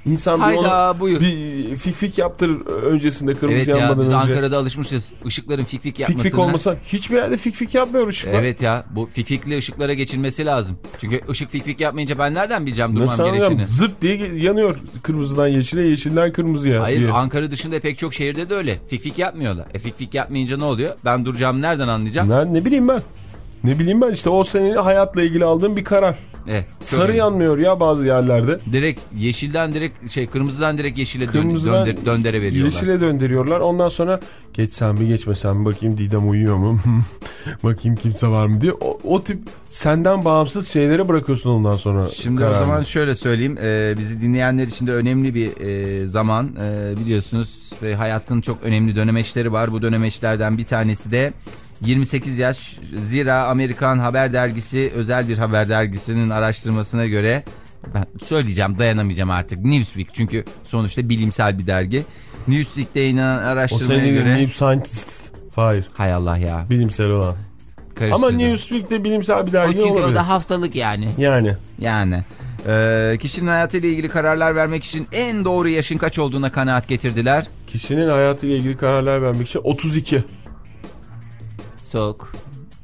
İnsan Hayda, bir, ona, buyur. bir fik fik yaptırır öncesinde, kırmızı evet yanmadan ya, biz önce. Ankara'da alışmışız ışıkların fik fik yapmasına. Fik fik olmasa hiçbir yerde fik fik yapmıyor ışıklar. Evet ya, bu fik fikli ışıklara geçilmesi lazım. Çünkü ışık fik fik yapmayınca ben nereden bileceğim durmam Nasıl gerektiğini. anlayacağım? Zırt diye yanıyor kırmızıdan yeşile, yeşilden kırmızıya. Hayır diye. Ankara dışında pek çok şehirde de öyle. Fik fik yapmıyorlar. E fik fik yapmayınca ne oluyor? Ben duracağımı nereden anlayacağım? Ne, ne bileyim ben. Ne bileyim ben işte, o senin hayatla ilgili aldığın bir karar. E, Sarı iyi. yanmıyor ya bazı yerlerde. Direkt yeşilden direkt şey kırmızıdan direkt yeşile Kırmızıdan döndür, döndere veriyorlar. Yeşile döndürüyorlar. Ondan sonra geçsem mi geçmesem mi, bakayım Didem uyuyor mu? Bakayım kimse var mı diye. O, o tip senden bağımsız şeylere bırakıyorsun ondan sonra. Şimdi kararını. o zaman şöyle söyleyeyim. E, bizi dinleyenler için de önemli bir e, zaman. E, biliyorsunuz ve hayatın çok önemli dönemeçleri var. Bu dönemeçlerden bir tanesi de yirmi sekiz yaş. Zira Amerikan Haber Dergisi, özel bir haber dergisinin araştırmasına göre, ben söyleyeceğim dayanamayacağım artık, Newsweek, çünkü sonuçta bilimsel bir dergi. Newsweek'te yayınlanan araştırmaya o senin göre. New Scientist. Hayır. Hay Allah ya. Bilimsel olan. Ama Newsweek'te bilimsel bir dergi olabilir. olabilir. O da haftalık yani. Yani. Yani. Ee, kişinin hayatıyla ilgili kararlar vermek için en doğru yaşın kaç olduğuna kanaat getirdiler. Kişinin hayatıyla ilgili kararlar vermek için otuz iki. Soğuk.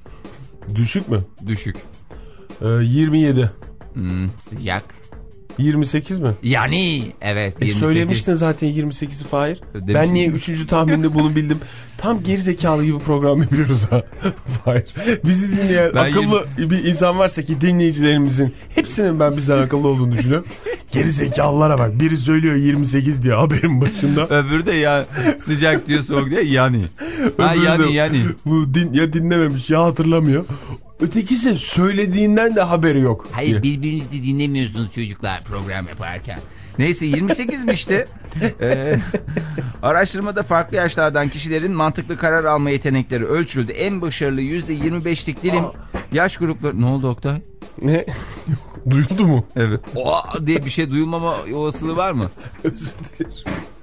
Düşük mü? Düşük. Ee, yirmi yedi. Hmm, sıcak. yirmi sekiz mi? Yani evet. E yirmi sekiz. söylemiştin zaten yirmi sekizi Fahir. Demiştim. Ben niye üçüncü tahminde bunu bildim? Tam gerizekalı gibi program yapıyoruz ha. Fahir. Bizi dinleyen Ben akıllı yirmi... bir insan varsa ki dinleyicilerimizin hepsinin ben bizden akıllı olduğunu düşünüyorum. Gerizekalılara bak. Biri söylüyor yirmi sekiz diye haberin başında. Öbürü de ya sıcak diyor, soğuk diyor yani. Ha Öbürü yani de, yani. Bu din, ya dinlememiş ya hatırlamıyor. Ötekisi söylediğinden de haberi yok. Hayır diye. Birbirinizi dinlemiyorsunuz çocuklar program yaparken. Neyse yirmi sekiz mi işte? Ee, araştırmada farklı yaşlardan kişilerin mantıklı karar alma yetenekleri ölçüldü. En başarılı yüzde yirmi beşlik dilim yaş grupları... Ne oldu Oktay? Ne? Duyuldu mu? Evet. O diye bir şey duyulmama olasılığı var mı? Özür dilerim.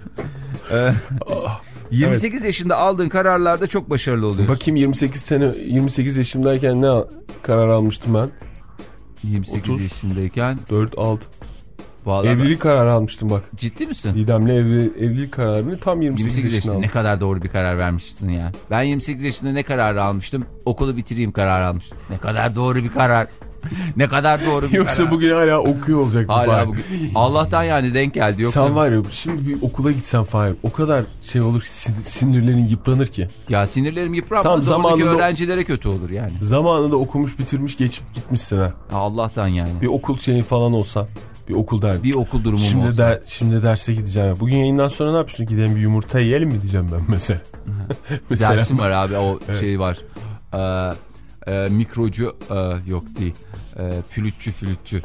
Ee, yirmi sekiz evet. yaşında aldığın kararlarda çok başarılı oluyorsun. Bakayım yirmi sekiz sene yirmi sekiz yaşımdayken ne karar almıştım ben? yirmi sekiz otuz, yaşındayken dört altı. Vallahi evlilik ben... kararı almıştım bak. Ciddi misin? Didem'le evli, evlilik kararını tam yirmi sekiz, yirmi sekiz yaşında aldım. Ne kadar doğru bir karar vermişsin ya. Ben yirmi sekiz yaşında ne kararı almıştım? Okulu bitireyim kararı almıştım. Ne kadar doğru bir karar. Ne kadar doğru bir Yoksa karar. bugün hala okuyor olacaktım. Hala bugün. Allah'tan yani denk geldi. Yoksa... Sen var ya şimdi bir okula gitsen Fahir, o kadar şey olur ki sinirlerin yıpranır ki. Ya sinirlerim yıpranmaz. Oradaki öğrencilere kötü olur yani. Zamanında okumuş bitirmiş geçip gitmişsin ha. Allah'tan yani. Bir okul şeyi falan olsa. Bir okul der. Bir okul durumu şimdi olsa. Der, şimdi derse gideceğim. Bugün yayından sonra ne yapıyorsun? Gidelim bir yumurta yiyelim mi diyeceğim ben mesela. mesela dersim var abi, o evet. Şey var. Ee, e, mikrocu e, yok değil. E, flütçü flütçü.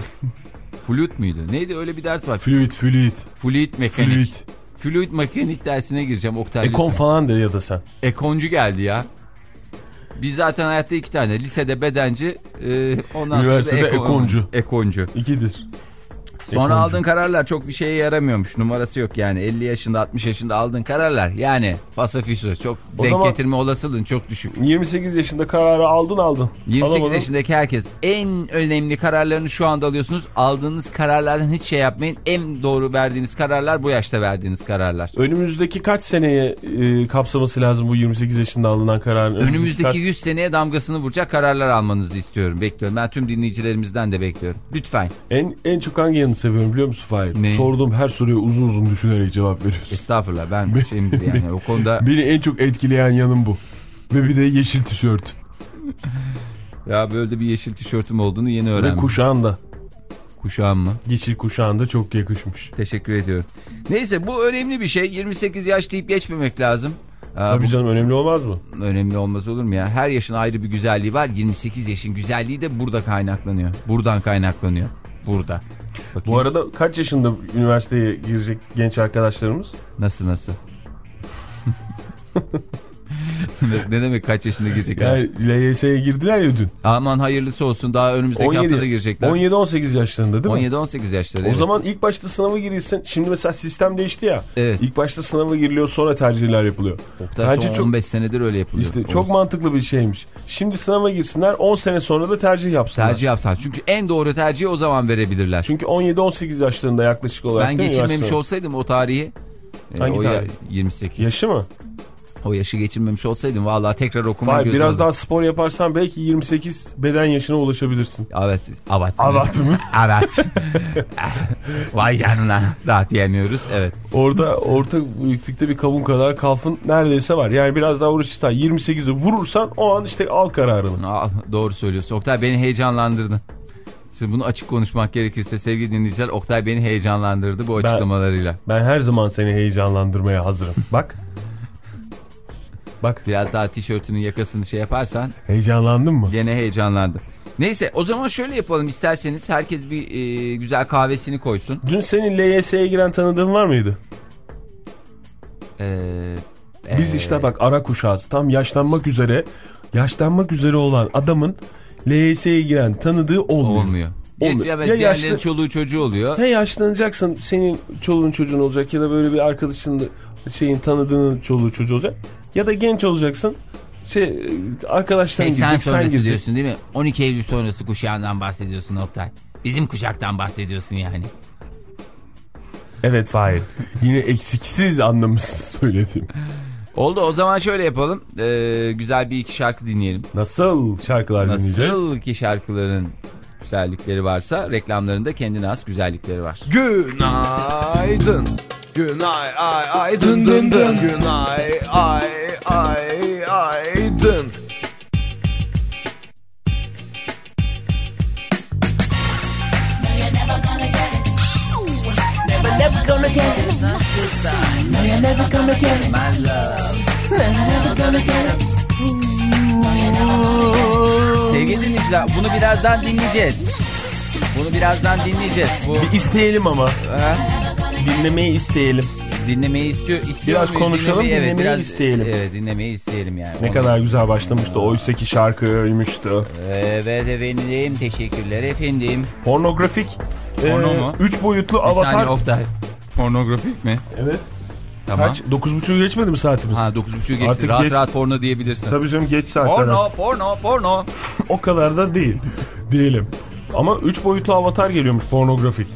Flüt müydü? Neydi, öyle bir ders var. Flüt flüt. Flüt mekanik. Flüt. Flüt mekanik dersine gireceğim Oktay. Ekon lütfen. Falan de ya da sen. Ekoncu geldi ya. Biz zaten hayatta iki tane. Lisede bedenci, e, ondan üniversitede sonra da ekon, ekoncu. Ekoncu. İkidir. Sonra ekoncu. Aldığın kararlar çok bir şeye yaramıyormuş. Numarası yok yani. elli yaşında altmış yaşında aldığın kararlar. Yani fasafiso. Çok o denk getirme olasılığın çok düşük. yirmi sekiz yaşında kararı aldın aldın. yirmi sekiz Alamadın. Yaşındaki herkes en önemli kararlarını şu anda alıyorsunuz. Aldığınız kararlardan hiç şey yapmayın. En doğru verdiğiniz kararlar bu yaşta verdiğiniz kararlar. Önümüzdeki kaç seneye e, kapsaması lazım bu yirmi sekiz yaşında alınan kararın? Önümüzdeki, Önümüzdeki kaç... yüz seneye damgasını vuracak kararlar almanızı istiyorum. Bekliyorum. Ben tüm dinleyicilerimizden de bekliyorum. Lütfen. En en çok hangi yanı seviyorum biliyor musun Fahir? Ne? Sorduğum her soruya uzun uzun düşünerek cevap veriyorsun. Estağfurullah, ben şeyimdir yani o konuda. Beni en çok etkileyen yanım bu. Ve bir de yeşil tişört. Ya böyle bir yeşil tişörtüm olduğunu yeni öğrendim. Ve kuşağın da. Kuşağım mı? Yeşil kuşağın da çok yakışmış. Teşekkür ediyorum. Neyse, bu önemli bir şey. yirmi sekiz yaş deyip geçmemek lazım. Tabii bu, canım önemli olmaz mı? Önemli olmaz olur mu ya? Her yaşın ayrı bir güzelliği var. yirmi sekiz yaşın güzelliği de burada kaynaklanıyor. Buradan kaynaklanıyor. Burada. Bakayım. Bu arada kaç yaşında üniversiteye girecek genç arkadaşlarımız? Nasıl nasıl? Ne demek kaç yaşında girecekler? Yani L Y S'ye girdiler ya dün. Aman hayırlısı olsun, daha önümüzdeki on yedi, haftada girecekler. on yedi on sekiz yaşlarında değil mi? on yedi on sekiz yaşları. O evet. zaman ilk başta sınava girilsin. Şimdi mesela sistem değişti ya. Evet. İlk başta sınava giriliyor, sonra tercihler yapılıyor. Bence son on beş senedir öyle yapılıyor. İşte çok mantıklı bir şeymiş. Şimdi sınava girsinler, on sene sonra da tercih yapsınlar. Tercih yapsınlar. Çünkü en doğru tercihi o zaman verebilirler. Çünkü on yedi on sekiz yaşlarında yaklaşık olarak. Ben geçirmemiş olsaydım o tarihi. Hangi o tarih? yirmi sekiz. Yaşı mı? O yaşı geçirmemiş olsaydım vallahi tekrar okumaya Vay, göz biraz aldım. daha spor yaparsan belki yirmi sekiz beden yaşına ulaşabilirsin. Evet. Evet. Evet mi? Evet. Vay canına. Daha diyemiyoruz. Evet. Orada orta büyüklükte bir kavun kadar kalfın neredeyse var. Yani biraz daha uğraşırsan yirmi sekize vurursan o an işte al kararını. Aa, doğru söylüyorsun. Oktay beni heyecanlandırdın. Şimdi bunu açık konuşmak gerekirse sevgili dinleyiciler, Oktay beni heyecanlandırdı bu açıklamalarıyla. Ben, ben her zaman seni heyecanlandırmaya hazırım. Bak. Bak. Biraz daha tişörtünün yakasını şey yaparsan. Heyecanlandın mı? Gene heyecanlandım. Neyse o zaman şöyle yapalım isterseniz, herkes bir e, güzel kahvesini koysun. Dün senin L Y S'ye giren tanıdığın var mıydı? Ee, Biz ee... işte bak ara kuşağız. Tam yaşlanmak üzere yaşlanmak üzere olan adamın L Y S'ye giren tanıdığı olmuyor. Olmuyor. Olmuyor. Ya, evet, ya diğerlerin yaşlı... çoluğu çocuğu oluyor. Ya yaşlanacaksın, senin çoluğun çocuğun olacak ya da böyle bir arkadaşın şeyin tanıdığının çoluğu çocuğu olacak. Ya da genç olacaksın. Şey, arkadaşların gidecek, sen sen gideceksin. diyorsun değil mi? on iki Eylül sonrası kuşağından bahsediyorsun Oktay. Bizim kuşaktan bahsediyorsun yani. Evet Fahir. Yine eksiksiz anlamışsın söylediğim. Oldu, o zaman şöyle yapalım. Ee, güzel bir iki şarkı dinleyelim. Nasıl şarkılar Nasıl dinleyeceğiz? Nasıl ki şarkıların güzellikleri varsa reklamlarında kendine has güzellikleri var. Günaydın. Günay ay ay dın dın dın. Günay ay ay ay dın. Never gonna get it. Not this time. No, you're never gonna get it. My love. Never, never gonna get it. Sevgili dinleyiciler, bunu birazdan dinleyeceğiz. Bunu birazdan dinleyeceğiz. Bu... Bir isteyelim ama. Ha? Dinlemeyi isteyelim. Dinlemeyi istiyor, istiyor Biraz muyuz? konuşalım, dinlemeyi, dinlemeyi evet, biraz, isteyelim. Evet, dinlemeyi isteyelim yani. Ne Onu... kadar güzel başlamıştı. Oysa ki şarkıymıştı. Evet efendim, teşekkürler efendim. Pornografik. Porno e, mu? Üç boyutlu Bir avatar. saniye Oktay. Pornografik mi? Evet. Tamam. Kaç? Dokuz buçuğu geçmedi mi saatimiz? Ha dokuz buçuğu geçti. Artık Rahat geç... rahat porno diyebilirsin. Tabii canım, geç saatler. Porno, porno, porno. O kadar da değil. Diyelim. Ama üç boyutlu avatar geliyormuş pornografik.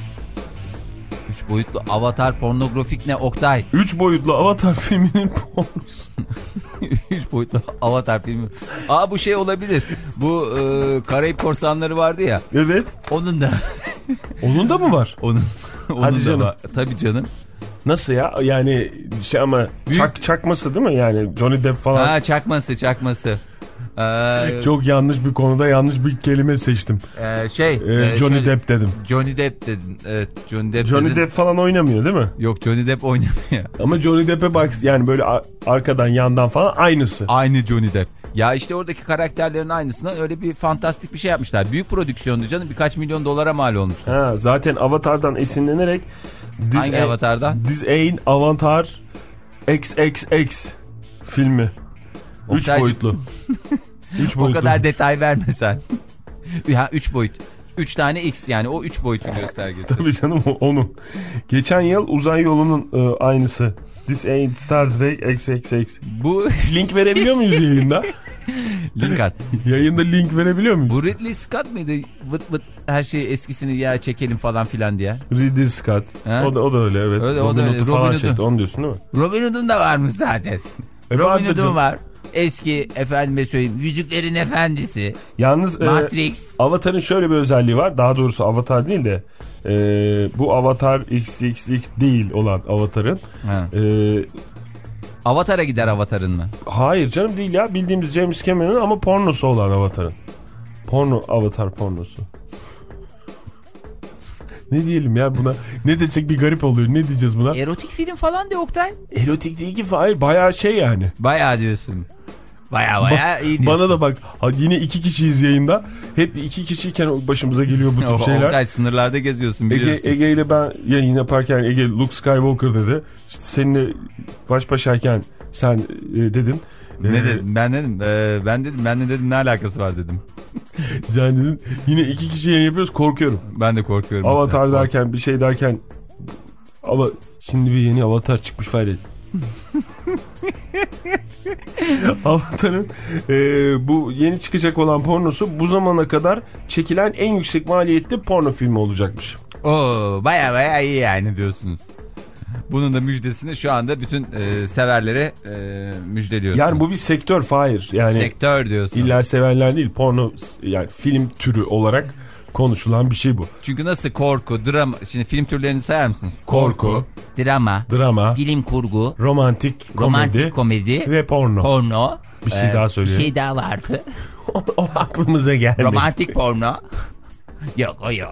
Üç boyutlu avatar pornografik ne Oktay? Üç boyutlu avatar filminin pornosu. Üç boyutlu avatar filmi. Aa bu şey olabilir. Bu e, Karayip Korsanları vardı ya. Evet. Onun da. Onun da mı var? Onun, onun Hadi da canım. var. Tabii canım. Nasıl ya? Yani şey ama Büyük... çak, çakması değil mi? Yani Johnny Depp falan. Ha çakması çakması. Ee, Çok yanlış bir konuda yanlış bir kelime seçtim. E, şey. Ee, e, Johnny şöyle, Depp dedim. Johnny Depp dedin. Evet Johnny Depp Johnny dedin. Depp falan oynamıyor değil mi? Yok Johnny Depp oynamıyor. Ama Johnny Depp'e bak yani böyle arkadan yandan falan aynısı. Aynı Johnny Depp. Ya işte oradaki karakterlerin aynısından öyle bir fantastik bir şey yapmışlar. Büyük prodüksiyondu canım, birkaç milyon dolara mal olmuştu. Ha, zaten Avatar'dan esinlenerek Hangi Avatar'dan? This Ain't Avatar X X X filmi. Üç boyutlu. Üç O boyutlu. kadar detay vermesen. Ha üç boyut. Üç tane X yani o üç boyutlu göstergesi. Tabii canım onun. Geçen yıl uzay yolunun e, aynısı. This Ain't Star Trek X X X. Bu link verebiliyor muyuz yayında? Link at. Yayında link verebiliyor muyuz? Bu Ridley Scott mıydı? Vıt vıt her şeyi eskisini ya çekelim falan filan diye. Ridley Scott. O da, o da öyle evet. Öyle, Robin o da öyle. Hood'u falan Robin çekti. Hood'u. Onu diyorsun değil mi? Robin Hood'un da varmış zaten. E, Robin Hood'un var. Eski efendime söyleyeyim Yüzüklerin Efendisi. Yalnız Matrix. E, Avatar'ın şöyle bir özelliği var. Daha doğrusu Avatar değil de e, bu Avatar X X X değil olan Avatar'ın. E, Avatar'a gider Avatar'ın mı? Hayır canım değil ya. Bildiğimiz James Cameron'ın ama pornosu olan Avatar'ın. Porno Avatar pornosu. Ne diyelim ya buna? Ne desek bir garip oluyor. Ne diyeceğiz buna? Erotik film falan de Oktay. Erotik değil ki Fahir. Bayağı şey yani. Bayağı diyorsun. Bayağı bayağı iyi diyorsun. Bana da bak yine iki kişiyiz yayında. Hep iki kişiyken başımıza geliyor bu tip şeyler. Oktay sınırlarda geziyorsun biliyorsun. Ege, Ege ile ben yayın yaparken Ege Luke Skywalker dedi. İşte seninle baş başayken Sen e, dedin. Ne e, dedim? Ben dedim. E, ben dedim. Ben de dedim ne alakası var dedim. Sen dedin. Yine iki kişi yayın yapıyoruz, korkuyorum. Ben de korkuyorum. Avatar hatta. derken bir şey derken ama şimdi bir yeni Avatar çıkmış Fahret. Avatar'ın e, bu yeni çıkacak olan pornosu bu zamana kadar çekilen en yüksek maliyetli porno filmi olacakmış. Oo, baya baya iyi yani diyorsunuz. Bunun da müjdesini şu anda bütün e, severlere e, müjdeliyorsun. Yani bu bir sektör Fahir. Yani sektör diyorsun. İlla sevenler değil, porno yani film türü olarak konuşulan bir şey bu. Çünkü nasıl korku, drama, şimdi film türlerini sayar mısınız? Korku, drama, drama, bilim kurgu, romantik komedi, romantik komedi ve porno. Porno. Bir şey ee, daha söyleyeyim. Bir şey daha vardı. o, o aklımıza gelmedi. Romantik porno. Yok o yok.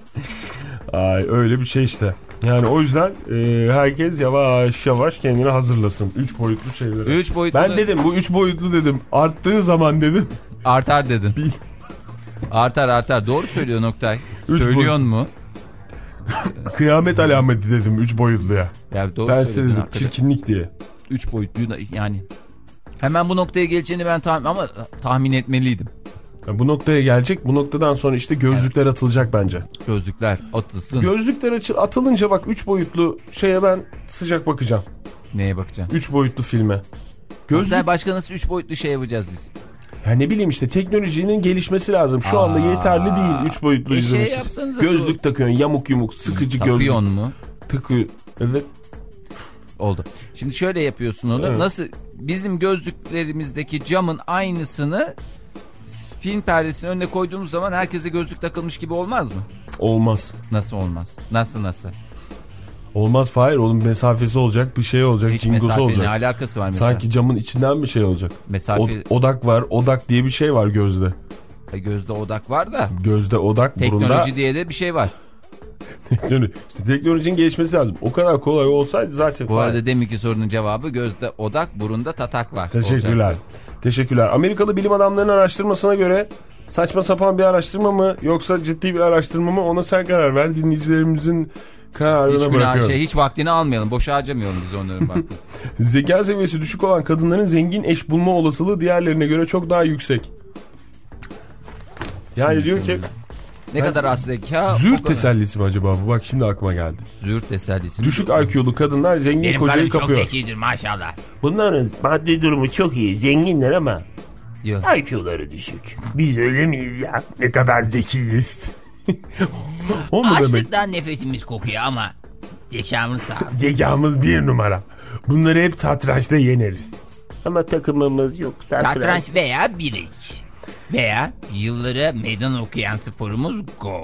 Ay öyle bir şey işte. Yani o yüzden e, herkes yavaş yavaş kendini hazırlasın. Üç boyutlu şeylere. Üç boyutlu. Ben dedim bu üç boyutlu dedim. Arttığı zaman dedim. Artar dedin. artar artar. Doğru söylüyor Noktay. Üç Söylüyor mu? Kıyamet alameti dedim üç boyutluya. Ya doğru ben size dedim hakikaten. çirkinlik diye. Üç boyutlu da yani. Hemen bu noktaya geleceğini ben tahmin ama tahmin etmeliydim. Yani bu noktaya gelecek. Bu noktadan sonra işte gözlükler evet. atılacak bence. Gözlükler atılsın. Gözlükler atılınca bak üç boyutlu şeye ben sıcak bakacağım. Neye bakacağım? Üç boyutlu filme. Gözlük... Başka nasıl üç boyutlu şey yapacağız biz? Ya ne bileyim işte teknolojinin gelişmesi lazım. Şu Aa, anda yeterli değil üç boyutlu e izlemek. Şey yapsanıza gözlük bu... takıyorsun yamuk yumuk sıkıcı Takıyor gözlük. Takıyor mu? Takıyor. Evet. Oldu. Şimdi şöyle yapıyorsun onu. Evet. Nasıl bizim gözlüklerimizdeki camın aynısını film perdesinin önüne koyduğumuz zaman herkese gözlük takılmış gibi olmaz mı? Olmaz. Nasıl olmaz? Nasıl nasıl? Olmaz Fahir. Onun mesafesi olacak, bir şey olacak, hiç cingosu olacak. Ne alakası var mesela? Sanki camın içinden bir şey olacak. Mesafe... O, odak var. Odak diye bir şey var gözde. E gözde odak var da. Gözde odak, teknoloji burunda. Teknoloji diye de bir şey var. Teknoloji. İşte teknolojinin gelişmesi lazım. O kadar kolay olsaydı zaten. Bu Fahir. Arada deminki sorunun cevabı gözde odak, burunda tatak var. Teşekkürler. Olacaktı. Teşekkürler. Amerikalı bilim adamlarının araştırmasına göre saçma sapan bir araştırma mı yoksa ciddi bir araştırma mı ona sen karar ver. Dinleyicilerimizin kararına hiç bırakıyorum. Şey, hiç vaktini almayalım. Boşa harcamayalım biz onların vaktini. Zeka seviyesi düşük olan kadınların zengin eş bulma olasılığı diğerlerine göre çok daha yüksek. Yani şimdi diyor ki... Ne kadar az zeka... Zür tesellisi mi acaba bu? Bak şimdi aklıma geldi. Zür tesellisi mi? Düşük I Q'lu kadınlar zengin benim kocayı kapıyor. Benim karım çok zekidir maşallah. Bunların maddi durumu çok iyi. Zenginler ama yok. I Q'ları düşük. Biz öyle miyiz ya? Ne kadar zekiyiz. O mu açlıktan demek? Nefesimiz kokuyor ama zekamız sağ. Zekamız bir numara. Bunları hep satrançta yeneriz. Ama takımımız yok. Satranç, satranç veya biriç. Veya yıllara meydan okuyan sporumuz Go.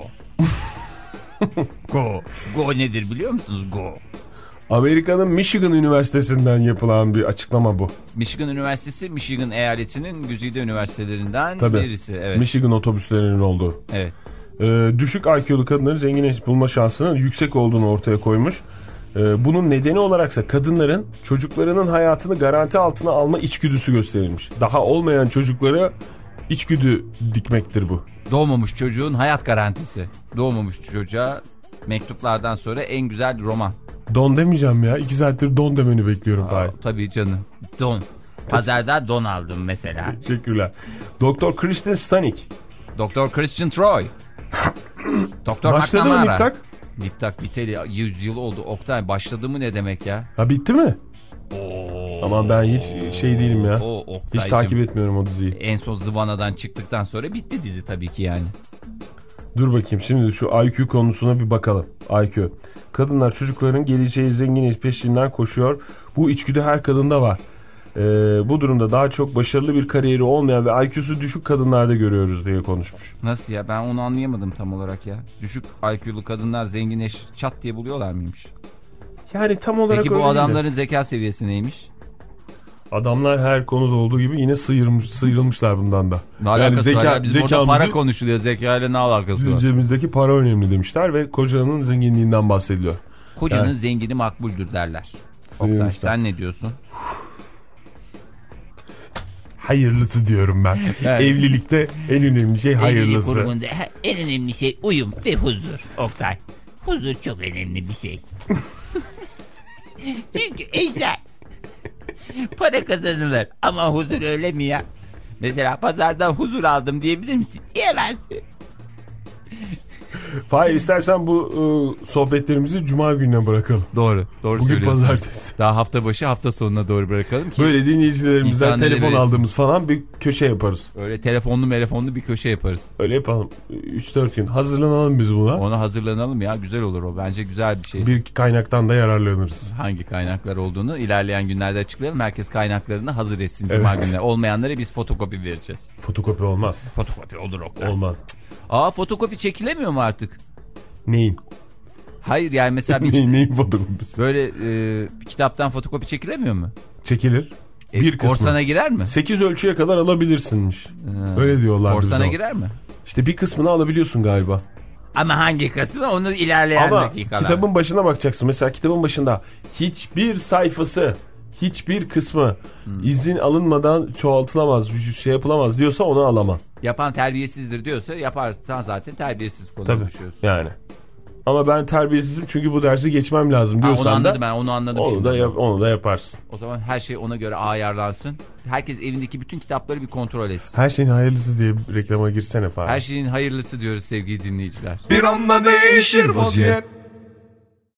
Go. Go nedir biliyor musunuz? Go. Amerika'nın Michigan Üniversitesi'nden yapılan bir açıklama bu. Michigan Üniversitesi, Michigan eyaletinin güzide üniversitelerinden tabii, birisi. Evet. Michigan otobüslerinin olduğu. Evet. Ee, düşük I Q'lu kadınların zengin eş bulma şansının yüksek olduğunu ortaya koymuş. Ee, bunun nedeni olaraksa kadınların çocuklarının hayatını garanti altına alma içgüdüsü gösterilmiş. Daha olmayan çocuklara içgüdü dikmektir bu. Doğmamış çocuğun hayat garantisi. Doğmamış çocuğa mektuplardan sonra en güzel roman. Don demeyeceğim ya. İki saattir don demeni bekliyorum. Aa, tabii canım. Don. Pazarda don aldım mesela. Teşekkürler. Doktor Kristen Stanik. Doktor Christian Troy. Doktor Başladı mı Niptak? Niptak biteli yüz yıl oldu. Oktay başladı mı ne demek ya? Ha bitti mi? Oo, Aman ben hiç şey değilim ya. Oo, hiç takip etmiyorum o diziyi. En son Zıvana'dan çıktıktan sonra bitti dizi tabii ki yani. Dur bakayım şimdi şu I Q konusuna bir bakalım. I Q. Kadınlar çocukların geleceği zengin peşinden koşuyor. Bu içgüdü her kadında var. Ee, bu durumda daha çok başarılı bir kariyeri olmayan ve I Q'su düşük kadınlarda görüyoruz diye konuşmuş. Nasıl ya, ben onu anlayamadım tam olarak ya. Düşük I Q'lu kadınlar zengin eş çat diye buluyorlar mıymış? Yani tam olarak peki öyle bu adamların değil. Zeka seviyesi neymiş? Adamlar her konuda olduğu gibi yine sıyırmış, sıyrılmışlar bundan da. Ne alakası yani zeka, var ya? Bizim orada para konuşuluyor, zeka ile ne alakası bizim var? Bizim cebimizdeki para önemli demişler ve kocanın zenginliğinden bahsediliyor. Kocanın yani, zengini makbuldür derler. Oktay, sen ne diyorsun? Hayırlısı diyorum ben. Evet. Evlilikte en önemli şey hayırlısı. Evlilik grubunda en önemli şey uyum ve huzur. Oktay. Huzur çok önemli bir şey. Çünkü eşler Para kazanılır ama huzur öyle mi ya? Mesela pazardan huzur aldım diyebilir misin? Diyemezsin. Fahir, istersen bu e, sohbetlerimizi Cuma gününe bırakalım. Doğru. Doğru Bugün söylüyorsun. pazartesi. Daha hafta başı hafta sonuna doğru bırakalım ki. Böyle dinleyicilerimizden İnsanları telefon verirsin. aldığımız falan bir köşe yaparız. Öyle telefonlu telefonlu bir köşe yaparız. Öyle yapalım. üç dört gün hazırlanalım biz buna. Ona hazırlanalım ya, güzel olur o. Bence güzel bir şey. Bir kaynaktan da yararlanırız. Hangi kaynaklar olduğunu ilerleyen günlerde açıklayalım. Herkes kaynaklarını hazır etsin Cuma Evet. gününe. Olmayanlara biz fotokopi vereceğiz. Fotokopi olmaz. Fotokopi olur Oktay. Olmaz. Aa, fotokopi çekilemiyor mu artık? Neyin? Hayır yani mesela bir neyin, neyin fotokopisi? böyle e, bir kitaptan fotokopi çekilemiyor mu? Çekilir. E, bir kısmı. Korsana girer mi? sekiz ölçüye kadar alabilirsinmiş. Ha. Öyle diyorlar. Korsana girer mi? İşte bir kısmını alabiliyorsun galiba. Ama hangi kısmı onu ilerleyen Ama dakikalar. kitabın başına bakacaksın. Mesela kitabın başında hiçbir sayfası, hiçbir kısmı hmm. izin alınmadan çoğaltılamaz, bir şey yapılamaz diyorsa onu alamam. Yapan terbiyesizdir diyorsa yaparsan zaten terbiyesiz konuya düşüyorsun. Yani. Ama ben terbiyesizim çünkü bu dersi geçmem lazım diyorsan ha, onu anladım da ben, onu anladım onu şimdi. da yap, onu da yaparsın. O zaman her şey ona göre ayarlansın. Herkes evindeki bütün kitapları bir kontrol etsin. Her şeyin hayırlısı diye reklama girsene falan. Her şeyin hayırlısı diyoruz sevgili dinleyiciler. Bir anda değişir vaziyet.